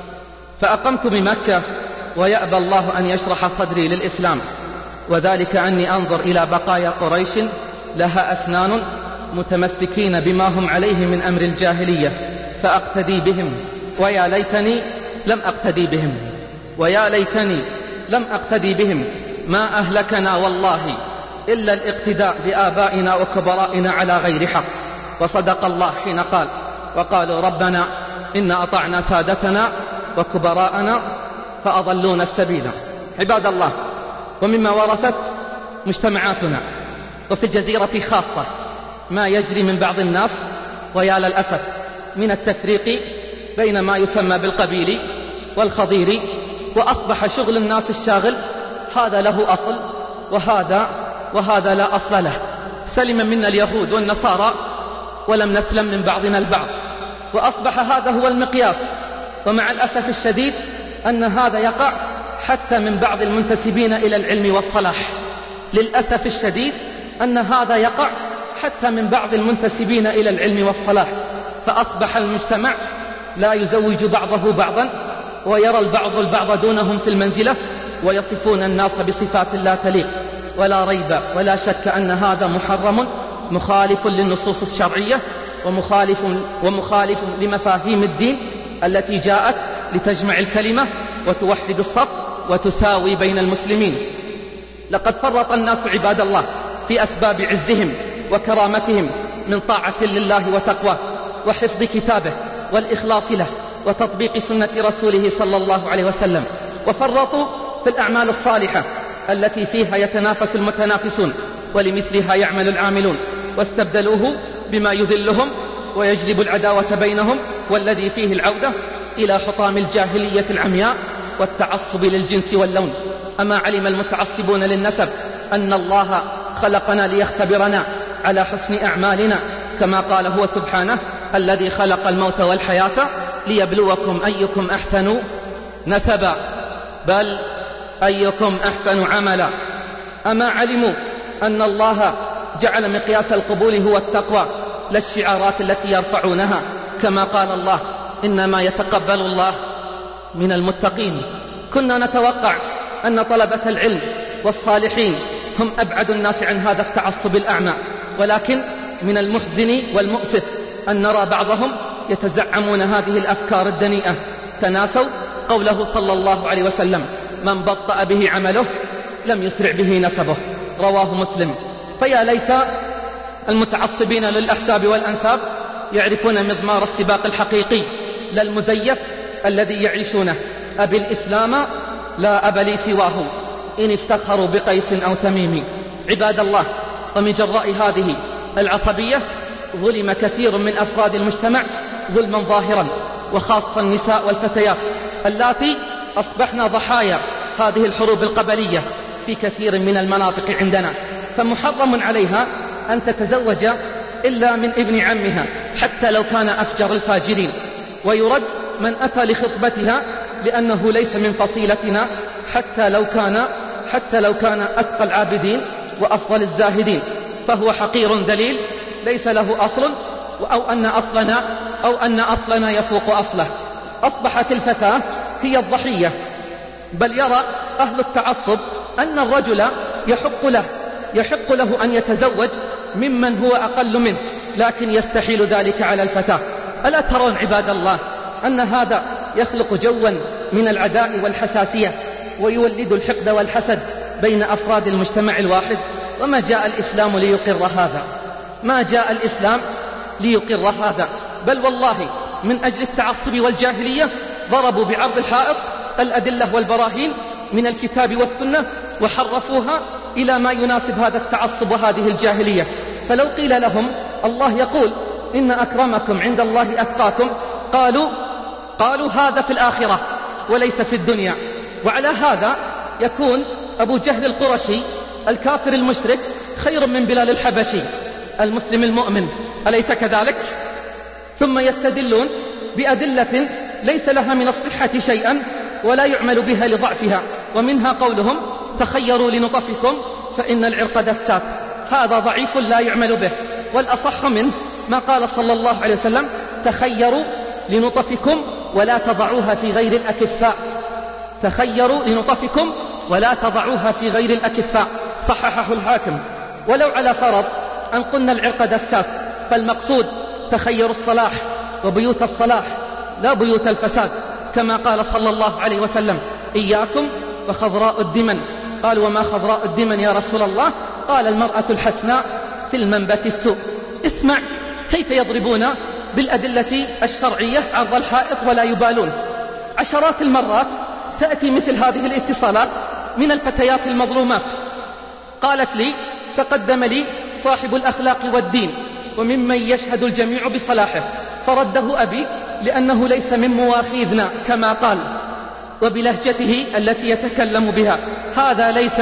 فأقمت بمكة ويأبى الله أن يشرح صدري للإسلام، وذلك أني أنظر إلى بقايا قريش لها أسنان متمسكين بما هم عليه من أمر الجاهلية فأقتدي بهم، ويا ليتني لم أقتدي بهم، ويا ليتني لم أقتدي بهم. ما أهلكنا والله إلا الاقتداء بآبائنا وكبرائنا على غير حق. وصدق الله حين قال: وقالوا ربنا إن أطعنا سادتنا وكبراءنا فأضلونا السبيل. عباد الله، ومما ورثت مجتمعاتنا وفي الجزيرة خاصة ما يجري من بعض الناس، ويا للأسف، من التفريق بين ما يسمى بالقبيل والخضير، وأصبح شغل الناس الشاغل هذا له أصل وهذا وهذا لا أصل له. سلم منا اليهود والنصارى ولم نسلم من بعضنا البعض، وأصبح هذا هو المقياس. ومع الأسف الشديد أن هذا يقع حتى من بعض المنتسبين إلى العلم والصلاح. للأسف الشديد أن هذا يقع حتى من بعض المنتسبين إلى العلم والصلاح، فأصبح المجتمع لا يزوج بعضه بعضا، ويرى البعض البعض دونهم في المنزلة، ويصفون الناس بصفات لا تليق. ولا ريب ولا شك أن هذا محرم مخالف للنصوص الشرعية، ومخالف, ومخالف لمفاهيم الدين التي جاءت لتجمع الكلمة وتوحد الصف وتساوي بين المسلمين. لقد فرط الناس عباد الله في أسباب عزهم وكرامتهم من طاعة لله وتقواه وحفظ كتابه والإخلاص له وتطبيق سنة رسوله صلى الله عليه وسلم، وفرطوا في الأعمال الصالحة التي فيها يتنافس المتنافسون ولمثلها يعمل العاملون، واستبدلوه بما يذلهم ويجلب العداوة بينهم، والذي فيه العودة إلى حطام الجاهلية العمياء والتعصب للجنس واللون. أما علم المتعصبون للنسب أن الله خلقنا ليختبرنا على حسن أعمالنا، كما قال هو سبحانه: الذي خلق الموت والحياة ليبلوكم أيكم أحسن نسبا، بل أيكم أحسن عملا. أما علموا أن الله جعل مقياس القبول هو التقوى لا الشعارات التي يرفعونها، كما قال الله: إنما يتقبل الله من المتقين. كنا نتوقع أن طلبة العلم والصالحين هم أبعد الناس عن هذا التعصب الأعمى، ولكن من المحزن والمؤسف أن نرى بعضهم يتزعمون هذه الأفكار الدنيئة. تناسوا قوله صلى الله عليه وسلم: من بطأ به عمله لم يسرع به نسبه، رواه مسلم. فيا ليت المتعصبين للأحساب والأنساب يعرفون مضمار السباق الحقيقي لا المزيف الذي يعيشونه: أبي الإسلام لا أب لي سواه، إن افتخروا بقيس أو تميم. عباد الله، ومن جراء هذه العصبية ظلم كثير من أفراد المجتمع ظلما ظاهرا، وخاصة النساء والفتيات اللاتي أصبحنا ضحايا هذه الحروب القبلية في كثير من المناطق عندنا. فمحرم عليها أن تتزوج إلا من ابن عمها حتى لو كان أفجر الفاجرين، ويرد من أتى لخطبتها لأنه ليس من فصيلتنا حتى لو كان حتى لو كان أتقى العابدين وأفضل الزاهدين، فهو حقير ذليل ليس له أصل، أو أن أصلنا أو أن أصلنا يفوق أصله. أصبحت الفتاة هي الضحية، بل يرى أهل التعصب أن الرجل يحق له يحق له أن يتزوج ممن هو أقل منه، لكن يستحيل ذلك على الفتاة. ألا ترون عباد الله أن هذا يخلق جوا من العداء والحساسية، ويولد الحقد والحسد بين أفراد المجتمع الواحد؟ وما جاء الإسلام ليقر هذا، ما جاء الإسلام ليقر هذا، بل والله من أجل التعصب والجاهلية ضربوا بعرض الحائط الأدلة والبراهين من الكتاب والسنة وحرفوها إلى ما يناسب هذا التعصب وهذه الجاهلية. فلو قيل لهم الله يقول: إن أكرمكم عند الله أتقاكم، قالوا قالوا هذا في الآخرة وليس في الدنيا. وعلى هذا يكون أبو جهل القرشي الكافر المشرك خير من بلال الحبشي المسلم المؤمن، أليس كذلك؟ ثم يستدلون بأدلة ليس لها من الصحة شيئا ولا يعمل بها لضعفها، ومنها قولهم: تخيروا لنطفكم فإن العرق دساس. هذا ضعيف لا يعمل به، والأصح منه ما قال صلى الله عليه وسلم: تخيروا لنطفكم ولا تضعوها في غير الأكفاء. تخيروا لنطفكم ولا تضعوها في غير الأكفاء، صححه الحاكم. ولو على فرض أن قلنا العرق دساس، فالمقصود تخير الصلاح وبيوت الصلاح لا بيوت الفساد، كما قال صلى الله عليه وسلم: إياكم وخضراء الدمن. قال: وما خضراء الدمن يا رسول الله؟ قال: المرأة الحسناء في المنبت السوء. اسمع كيف يضربون بالأدلة الشرعية عرض الحائط ولا يبالون. عشرات المرات تأتي مثل هذه الاتصالات من الفتيات المظلومات. قالت لي: تقدم لي صاحب الأخلاق والدين وممن يشهد الجميع بصلاحه، فرده أبي لأنه ليس من مواخيذنا كما قال، وبلهجته التي يتكلم بها: هذا ليس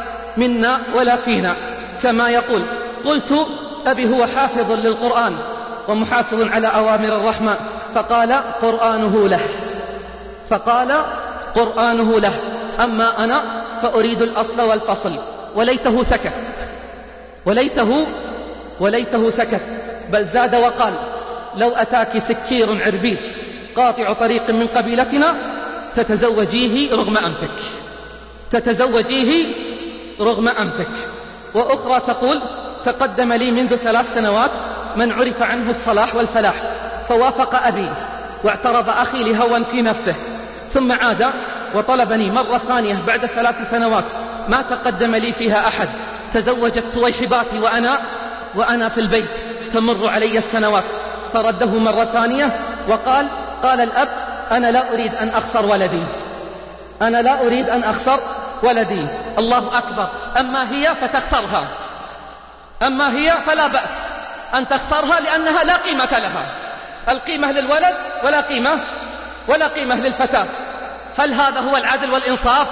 منا ولا فينا كما يقول. قلت: أبي هو حافظ للقرآن ومحافظ على أوامر الرحمن، فقال قرآنه له فقال قرآنه له أما أنا فأريد الأصل والفصل. وليته سكت وليته وليته سكت بل زاد وقال لو أتاك سكير عربيد قاطع طريق من قبيلتنا تتزوجيه رغم أنفك تتزوجيه رغم أنفك. وأخرى تقول تقدم لي منذ ثلاث سنوات من عرف عنه الصلاح والفلاح فوافق أبي واعترض أخي لهوى في نفسه، ثم عاد وطلبني مرة ثانية بعد ثلاث سنوات ما تقدم لي فيها أحد. تزوج السويحبات وأنا وأنا في البيت تمر علي السنوات، فرده مرة ثانية وقال قال الأب أنا لا أريد أن أخسر ولدي أنا لا أريد أن أخسر ولدي. الله أكبر. أما هي فتخسرها أما هي فلا بأس أن تخسرها لأنها لا قيمة لها. القيمة للولد ولا قيمة ولا قيمة للفتاة. هل هذا هو العدل والإنصاف؟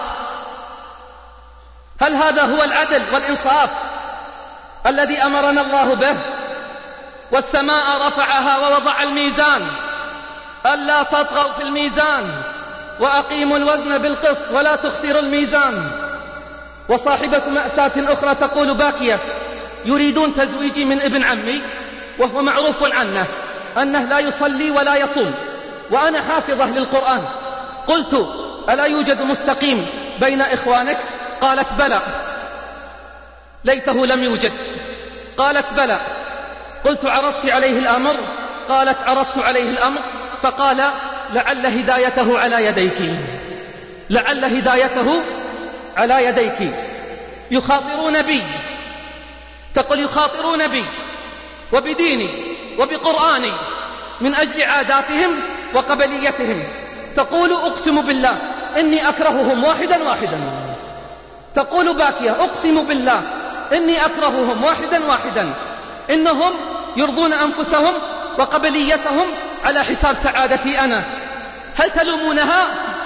هل هذا هو العدل والإنصاف الذي أمرنا الله به؟ والسماء رفعها ووضع الميزان ألا تطغوا في الميزان وأقيموا الوزن بالقسط ولا تخسروا الميزان. وصاحبة مأساة أخرى تقول باكية يريدون تزويجي من ابن عمي وهو معروف عنه أنه لا يصلي ولا يصوم وأنا حافظة للقرآن. قلت ألا يوجد مستقيم بين إخوانك؟ قالت بلى. ليته لم يوجد. قالت بلى. قلت عرضت عليه الأمر؟ قالت عرضت عليه الأمر فقال لعل هدايته على يديك لعل هدايته على يديك. يخاطرون بي تقول يخاطرون بي وبديني وبقرآني من أجل عاداتهم وقبليتهم. تقول أقسم بالله إني أكرههم واحدا واحدا. تقول باكية أقسم بالله إني أكرههم واحدا واحدا. إنهم يرضون أنفسهم وقبليتهم على حساب سعادتي أنا. هل تلومونها؟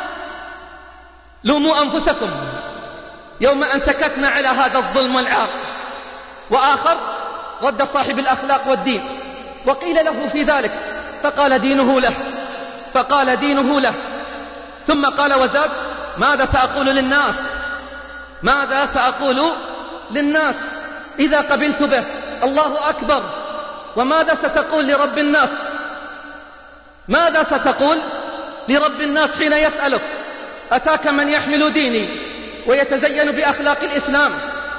لوموا أنفسكم يوم أن سكتنا على هذا الظلم والعار. وآخر رد صاحب الأخلاق والدين وقيل له في ذلك فقال دينه له فقال دينه له ثم قال وزاد ماذا سأقول للناس ماذا سأقول للناس إذا قبلت به؟ الله أكبر. وماذا ستقول لرب الناس ماذا ستقول لرب الناس حين يسألك أتاك من يحمل ديني ويتزين بأخلاق الإسلام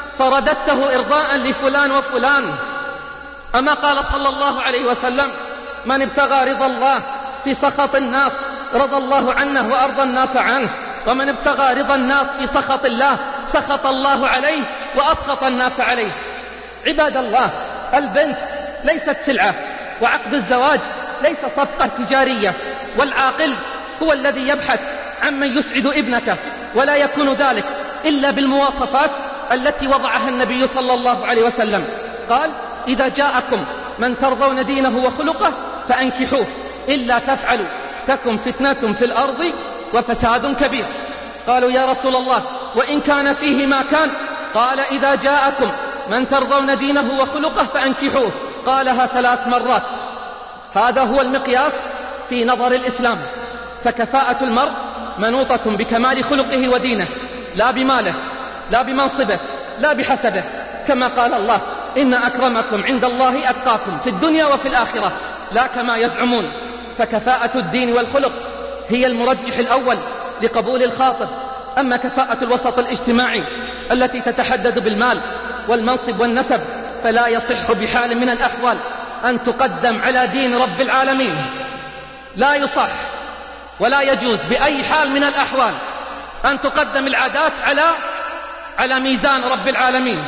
فرددته إرضاء لفلان وفلان؟ أما قال صلى الله عليه وسلم من ابتغى رضا الله في سخط الناس رضى الله عنه وأرضى الناس عنه، ومن ابتغى رضا الناس في سخط الله سخط الله عليه وأسخط الناس عليه. عباد الله، البنت ليست سلعة، وعقد الزواج ليس صفقة تجارية، والعاقل هو الذي يبحث عمن يسعد ابنته، ولا يكون ذلك إلا بالمواصفات التي وضعها النبي صلى الله عليه وسلم. قال إذا جاءكم من ترضون دينه وخلقه فأنكحوه إلا تفعلوا تكن فتنة في الأرض وفساد كبير. قالوا يا رسول الله وإن كان فيه ما كان؟ قال إذا جاءكم من ترضون دينه وخلقه فأنكحوه. قالها ثلاث مرات. هذا هو المقياس في نظر الإسلام. فكفاءة المرء منوطة بكمال خلقه ودينه، لا بماله، لا بمنصبه، لا بحسبه، كما قال الله إن أكرمكم عند الله أتقاكم في الدنيا وفي الآخرة، لا كما يزعمون. فكفاءة الدين والخلق هي المرجح الأول لقبول الخاطب. أما كفاءة الوسط الاجتماعي التي تتحدد بالمال والمنصب والنسب فلا يصح بحال من الأحوال أن تقدم على دين رب العالمين. لا يصح ولا يجوز بأي حال من الأحوال أن تقدم العادات على على ميزان رب العالمين،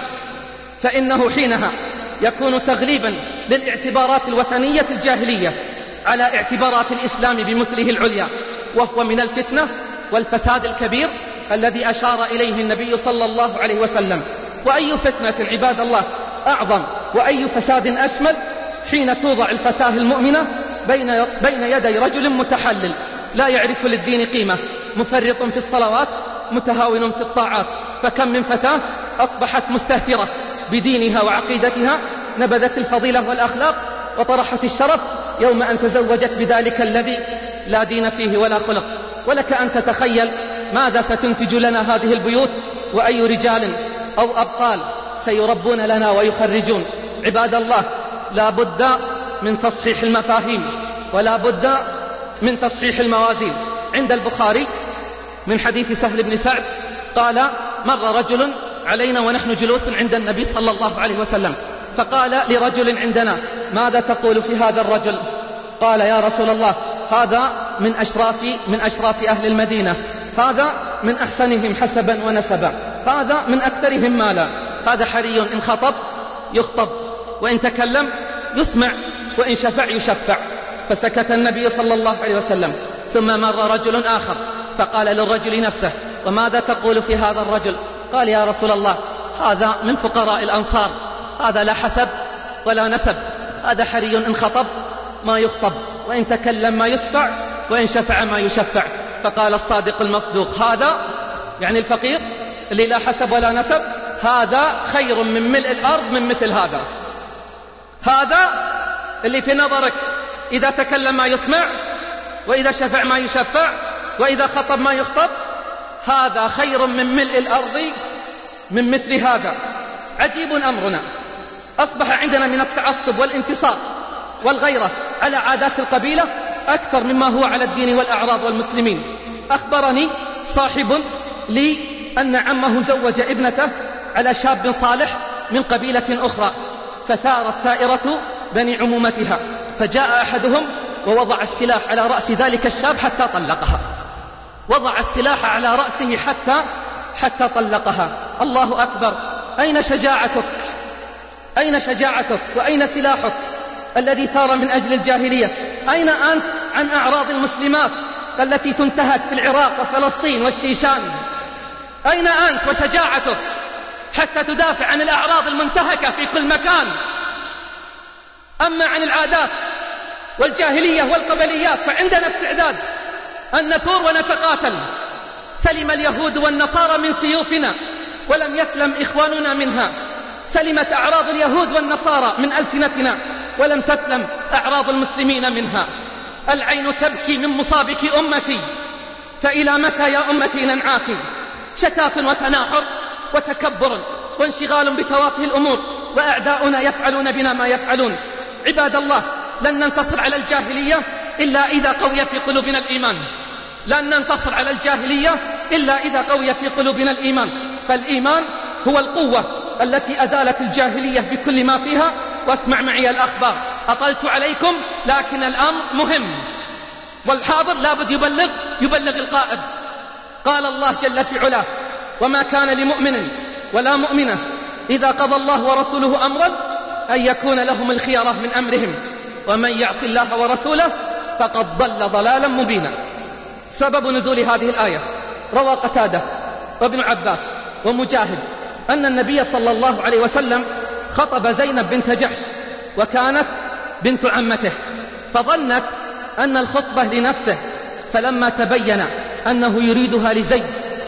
فإنه حينها يكون تغليبا للاعتبارات الوثنية الجاهلية على اعتبارات الإسلام بمثله العليا، وهو من الفتنة والفساد الكبير الذي أشار إليه النبي صلى الله عليه وسلم. وأي فتنة عباد الله أعظم وأي فساد أشمل حين توضع الفتاة المؤمنة بين بين يدي رجل متحلل لا يعرف للدين قيمة، مفرط في الصلوات، متهاون في الطاعات. فكم من فتاة أصبحت مستهترة بدينها وعقيدتها، نبذت الفضيلة والأخلاق وطرحت الشرف يوم أن تزوجت بذلك الذي لا دين فيه ولا خلق. ولك أن تتخيل ماذا ستنتج لنا هذه البيوت، وأي رجال أو أبطال سيربون لنا ويخرجون. عباد الله، لا بد من تصحيح المفاهيم ولا بد من تصحيح الموازين. عند البخاري من حديث سهل بن سعد قال: مر رجل علينا ونحن جلوس عند النبي صلى الله عليه وسلم، فقال لرجل عندنا: ماذا تقول في هذا الرجل؟ قال: يا رسول الله، هذا من أشراف من أشراف أهل المدينة، هذا من أحسنهم حسبا ونسبا، هذا من أكثرهم مالا، هذا حري إن خطب يخطب، وإن تكلم يسمع، وإن شفع يشفع. فسكت النبي صلى الله عليه وسلم. ثم مر رجل آخر فقال للرجل نفسه: وماذا تقول في هذا الرجل؟ قال: يا رسول الله، هذا من فقراء الأنصار، هذا لا حسب ولا نسب، هذا حري إن خطب ما يخطب، وإن تكلم ما يسمع، وإن شفع ما يشفع. فقال الصادق المصدوق: هذا يعني الفقير اللي لا حسب ولا نسب، هذا خير من ملء الأرض من مثل هذا. هذا اللي في نظرك إذا تكلم ما يسمع، وإذا شفع ما يشفع، وإذا خطب ما يخطب، هذا خير من ملء الأرض من مثل هذا. عجيب أمرنا، أصبح عندنا من التعصب والانتصار والغيرة على عادات القبيلة أكثر مما هو على الدين والأعراض والمسلمين. أخبرني صاحب لي أن عمه زوج ابنته على شاب صالح من قبيلة أخرى، فثارت ثائرة بني عمومتها، فجاء أحدهم ووضع السلاح على رأس ذلك الشاب حتى طلقها، وضع السلاح على رأسه حتى حتى طلقها. الله أكبر! أين شجاعتك؟ أين شجاعتك؟ وأين سلاحك الذي ثار من أجل الجاهلية؟ أين أنت عن أعراض المسلمات التي تنتهك في العراق وفلسطين والشيشان؟ أين أنت وشجاعتك حتى تدافع عن الأعراض المنتهكة في كل مكان؟ أما عن العادات والجاهلية والقبليات فعندنا استعداد أن نثور ونتقاتل. سلم اليهود والنصارى من سيوفنا ولم يسلم إخواننا منها. سلمت أعراض اليهود والنصارى من ألسنتنا ولم تسلم أعراض المسلمين منها. العين تبكي من مصابك أمتي، فإلى متى يا أمتي ننعاك؟ شتات وتناحر وتكبر وانشغال بتوافه الأمور، وأعداؤنا يفعلون بنا ما يفعلون. عباد الله، لن ننتصر على الجاهلية إلا إذا قوي في قلوبنا الإيمان. لن ننتصر على الجاهلية إلا إذا قوي في قلوبنا الإيمان. فالإيمان هو القوة التي أزالت الجاهلية بكل ما فيها. واسمع معي الأخبار. أطلت عليكم لكن الأمر مهم، والحاضر لابد يبلغ يبلغ القائد. قال الله جل في علاه: وما كان لمؤمن ولا مؤمنة إذا قضى الله ورسوله أمرا أن يكون لهم الخيرة من أمرهم، ومن يعص الله ورسوله فقد ضل ضلالا مبينا. سبب نزول هذه الآية: روى قتادة وابن عباس ومجاهد أن النبي صلى الله عليه وسلم خطب زينب بنت جحش، وكانت بنت عمته، فظنت أن الخطبة لنفسه، فلما تبين أنه يريدها لزيد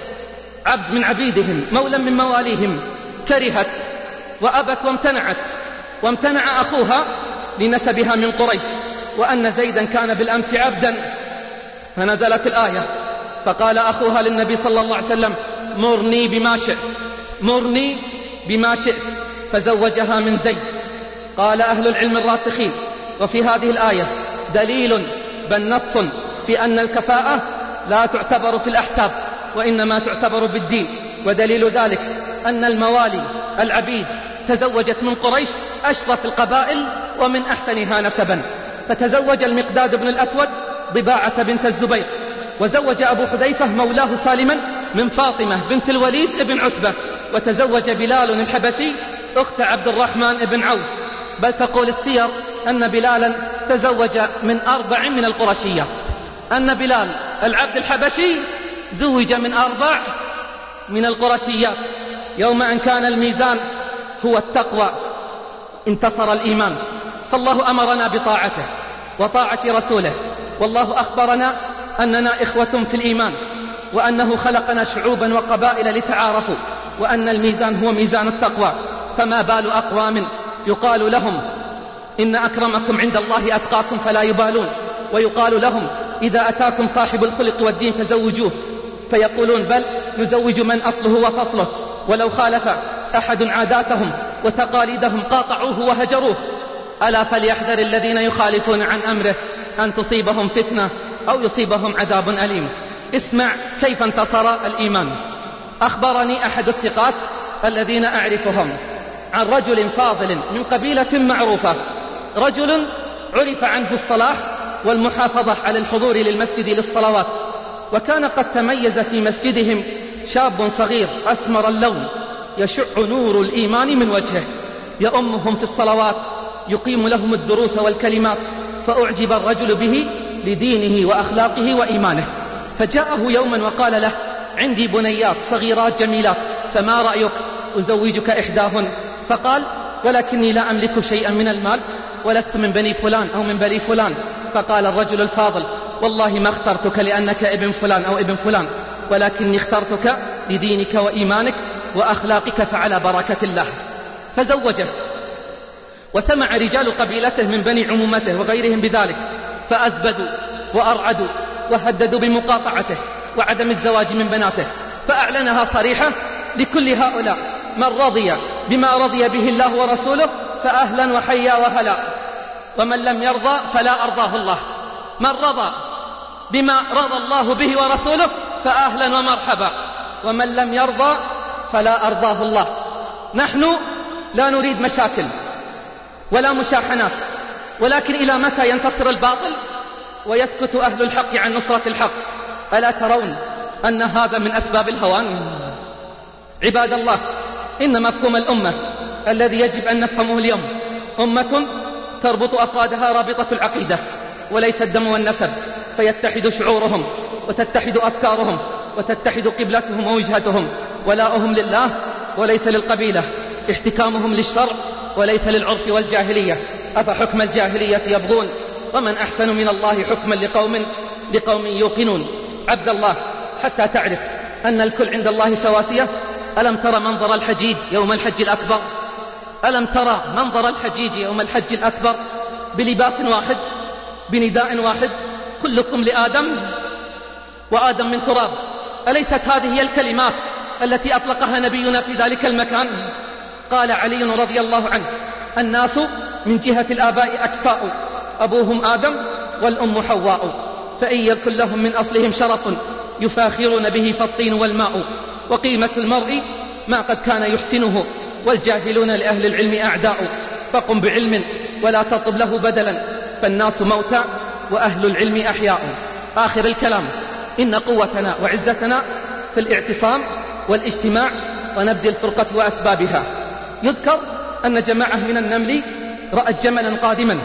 عبد من عبيدهم مولى من مواليهم كرهت وأبت وامتنعت. وامتنع أخوها لنسبها من قريش، وأن زيدا كان بالأمس عبدا. فنزلت الآية، فقال أخوها للنبي صلى الله عليه وسلم: مرني بما شئت، مرني بما شئت، فزوجها من زيد. قال أهل العلم الراسخين: وفي هذه الآية دليل بل نص في أن الكفاءة لا تعتبر في الأحساب، وإنما تعتبر بالدين. ودليل ذلك أن الموالي العبيد تزوجت من قريش أشرف القبائل ومن أحسنها نسبا. فتزوج المقداد بن الأسود ضباعة بنت الزبير، وزوج أبو حذيفة مولاه سالما من فاطمة بنت الوليد بن عتبة، وتزوج بلال الحبشي أخت عبد الرحمن بن عوف. بل تقول السير أن بلالا تزوج من أربع من القرشيات، أن بلال العبد الحبشي زوج من أربع من القرشيات. يوم أن كان الميزان هو التقوى انتصر الإيمان. فالله أمرنا بطاعته وطاعة رسوله، والله أخبرنا أننا إخوة في الإيمان، وأنه خلقنا شعوبا وقبائل لتعارفوا، وأن الميزان هو ميزان التقوى. فما بال أقوام يقال لهم إن أكرمكم عند الله أتقاكم فلا يبالون. ويقال لهم إذا أتاكم صاحب الخلق والدين فزوجوه، فيقولون بل نزوج من أصله وفصله، ولو خالف أحد عاداتهم وتقاليدهم قاطعوه وهجروه. ألا فليحذر الذين يخالفون عن أمره أن تصيبهم فتنة أو يصيبهم عذاب أليم. اسمع كيف انتصر الإيمان. أخبرني أحد الثقات الذين أعرفهم عن رجل فاضل من قبيلة معروفة، رجل عرف عنه الصلاح والمحافظة على الحضور للمسجد للصلوات، وكان قد تميز في مسجدهم شاب صغير أسمر اللون يشع نور الإيمان من وجهه، يؤمهم في الصلوات، يقيم لهم الدروس والكلمات، فأعجب الرجل به لدينه وأخلاقه وإيمانه. فجاءه يوما وقال له عندي بنيات صغيرات جميلات، فما رأيك أزوجك إحداهن؟ فقال ولكني لا أملك شيئا من المال ولست من بني فلان أو من بني فلان. فقال الرجل الفاضل والله ما اخترتك لأنك ابن فلان أو ابن فلان، ولكني اخترتك لدينك وإيمانك وأخلاقك، فعلى بركة الله. فزوجه، وسمع رجال قبيلته من بني عمومته وغيرهم بذلك، فأزبدوا وأرعدوا وهددوا بمقاطعته وعدم الزواج من بناته، فأعلنها صريحة لكل هؤلاء: من رضي بما رضي به الله ورسوله فأهلا وحيا وهلا، ومن لم يرضى فلا أرضاه الله. من رضى بما رضى الله به ورسوله فأهلا ومرحبا، ومن لم يرضى فلا أرضاه الله. نحن لا نريد مشاكل ولا مشاحنات، ولكن إلى متى ينتصر الباطل ويسكت أهل الحق عن نصرة الحق؟ ألا ترون أن هذا من أسباب الهوان؟ عباد الله، إن مفهوم الأمة الذي يجب أن نفهمه اليوم أمة تربط أفرادها رابطة العقيدة وليس الدم والنسب، فيتحد شعورهم وتتحد أفكارهم وتتحد قبلتهم ووجهتهم، ولاؤهم لله وليس للقبيلة، احتكامهم للشرع وليس للعرف والجاهلية. أفحكم الجاهلية يبغون ومن أحسن من الله حكما لقوم لقوم يوقنون. عبد الله، حتى تعرف أن الكل عند الله سواسية، ألم ترى منظر الحجيج يوم الحج الأكبر؟ ألم ترى منظر الحجيج يوم الحج الأكبر بلباس واحد بنداء واحد: كلكم لآدم وآدم من تراب. أليست هذه هي الكلمات التي أطلقها نبينا في ذلك المكان؟ قال علي رضي الله عنه: الناس من جهة الآباء أكفاء، أبوهم آدم والأم حواء، فإن يكن لهم من أصلهم شرف يفاخرون به فالطين والماء، وقيمة المرء ما قد كان يحسنه، والجاهلون لأهل العلم أعداء، فقم بعلم ولا تطلب له بدلا، فالناس موتى وأهل العلم أحياء. آخر الكلام: إن قوتنا وعزتنا في الاعتصام والاجتماع ونبذ الفرقة وأسبابها. يذكر أن جماعة من النمل رأت جملا قادما،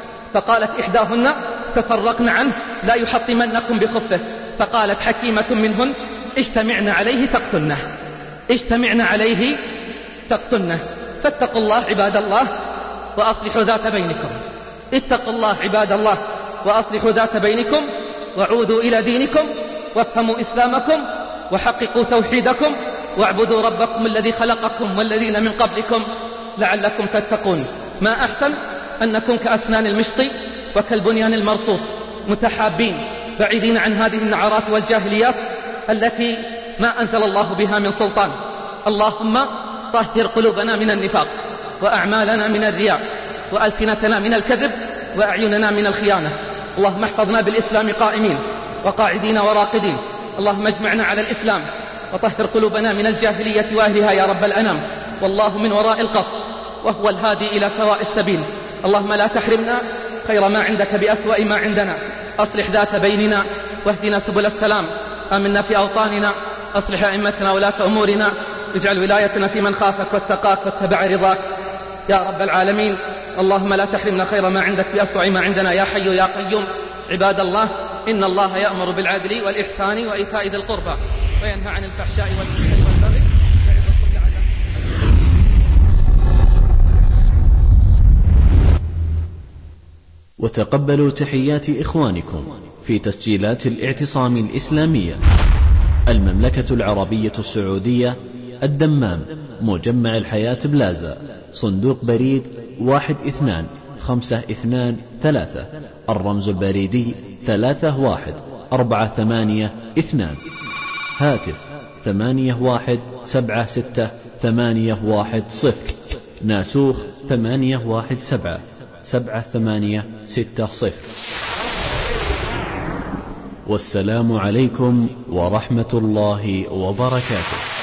فقالت إحداهن: تفرقن عنه لا يحطمنكم بخفه. فقالت حكيمة منهن: اجتمعن عليه تقتلنه، اجتمعن عليه تقتلنه. فاتقوا الله عباد الله وأصلحوا ذات بينكم، اتقوا الله عباد الله وأصلحوا ذات بينكم، وعودوا إلى دينكم، وافهموا إسلامكم، وحققوا توحيدكم، واعبدوا ربكم الذي خلقكم والذين من قبلكم لعلكم تتقون. ما أحسن أن نكون كأسنان المشط وكالبنيان المرصوص، متحابين بعيدين عن هذه النعرات والجاهليات التي ما أنزل الله بها من سلطان. اللهم طهر قلوبنا من النفاق، وأعمالنا من الرياء، وألسنتنا من الكذب، وأعيننا من الخيانة. اللهم احفظنا بالإسلام قائمين وقاعدين وراقدين. اللهم اجمعنا على الإسلام، وطهر قلوبنا من الجاهلية وأهلها يا رب الأنام. والله من وراء القصد وهو الهادي إلى سواء السبيل. اللهم لا تحرمنا خير ما عندك بأسوأ ما عندنا. أصلح ذات بيننا واهدنا سبل السلام. آمنا في أوطاننا، أصلح أئمتنا ولاة أمورنا، اجعل ولايتنا في من خافك واتقاك واتبع رضاك يا رب العالمين. اللهم لا تحرمنا خير ما عندك بأسوأ ما عندنا يا حي يا قيوم. عباد الله، إن الله يأمر بالعدل والإحسان وإيتاء ذي القربى وينهى عن الفحشاء والمنكر والبغي يعظكم لعلكم وتقبلوا تحيات إخوانكم في تسجيلات الاعتصام الإسلامية. المملكة العربية السعودية، الدمام، مجمع الحياة بلازا، صندوق بريد واحد اثنان خمسة اثنان ثلاثة. الرمز البريدي ثلاثة واحد أربعة ثمانية اثنان. هاتف ثمانية واحد سبعة ستة ثمانية واحد صفر. ناسوخ ثمانية واحد سبعة سبعة ثمانية ستة صفر. والسلام عليكم ورحمة الله وبركاته.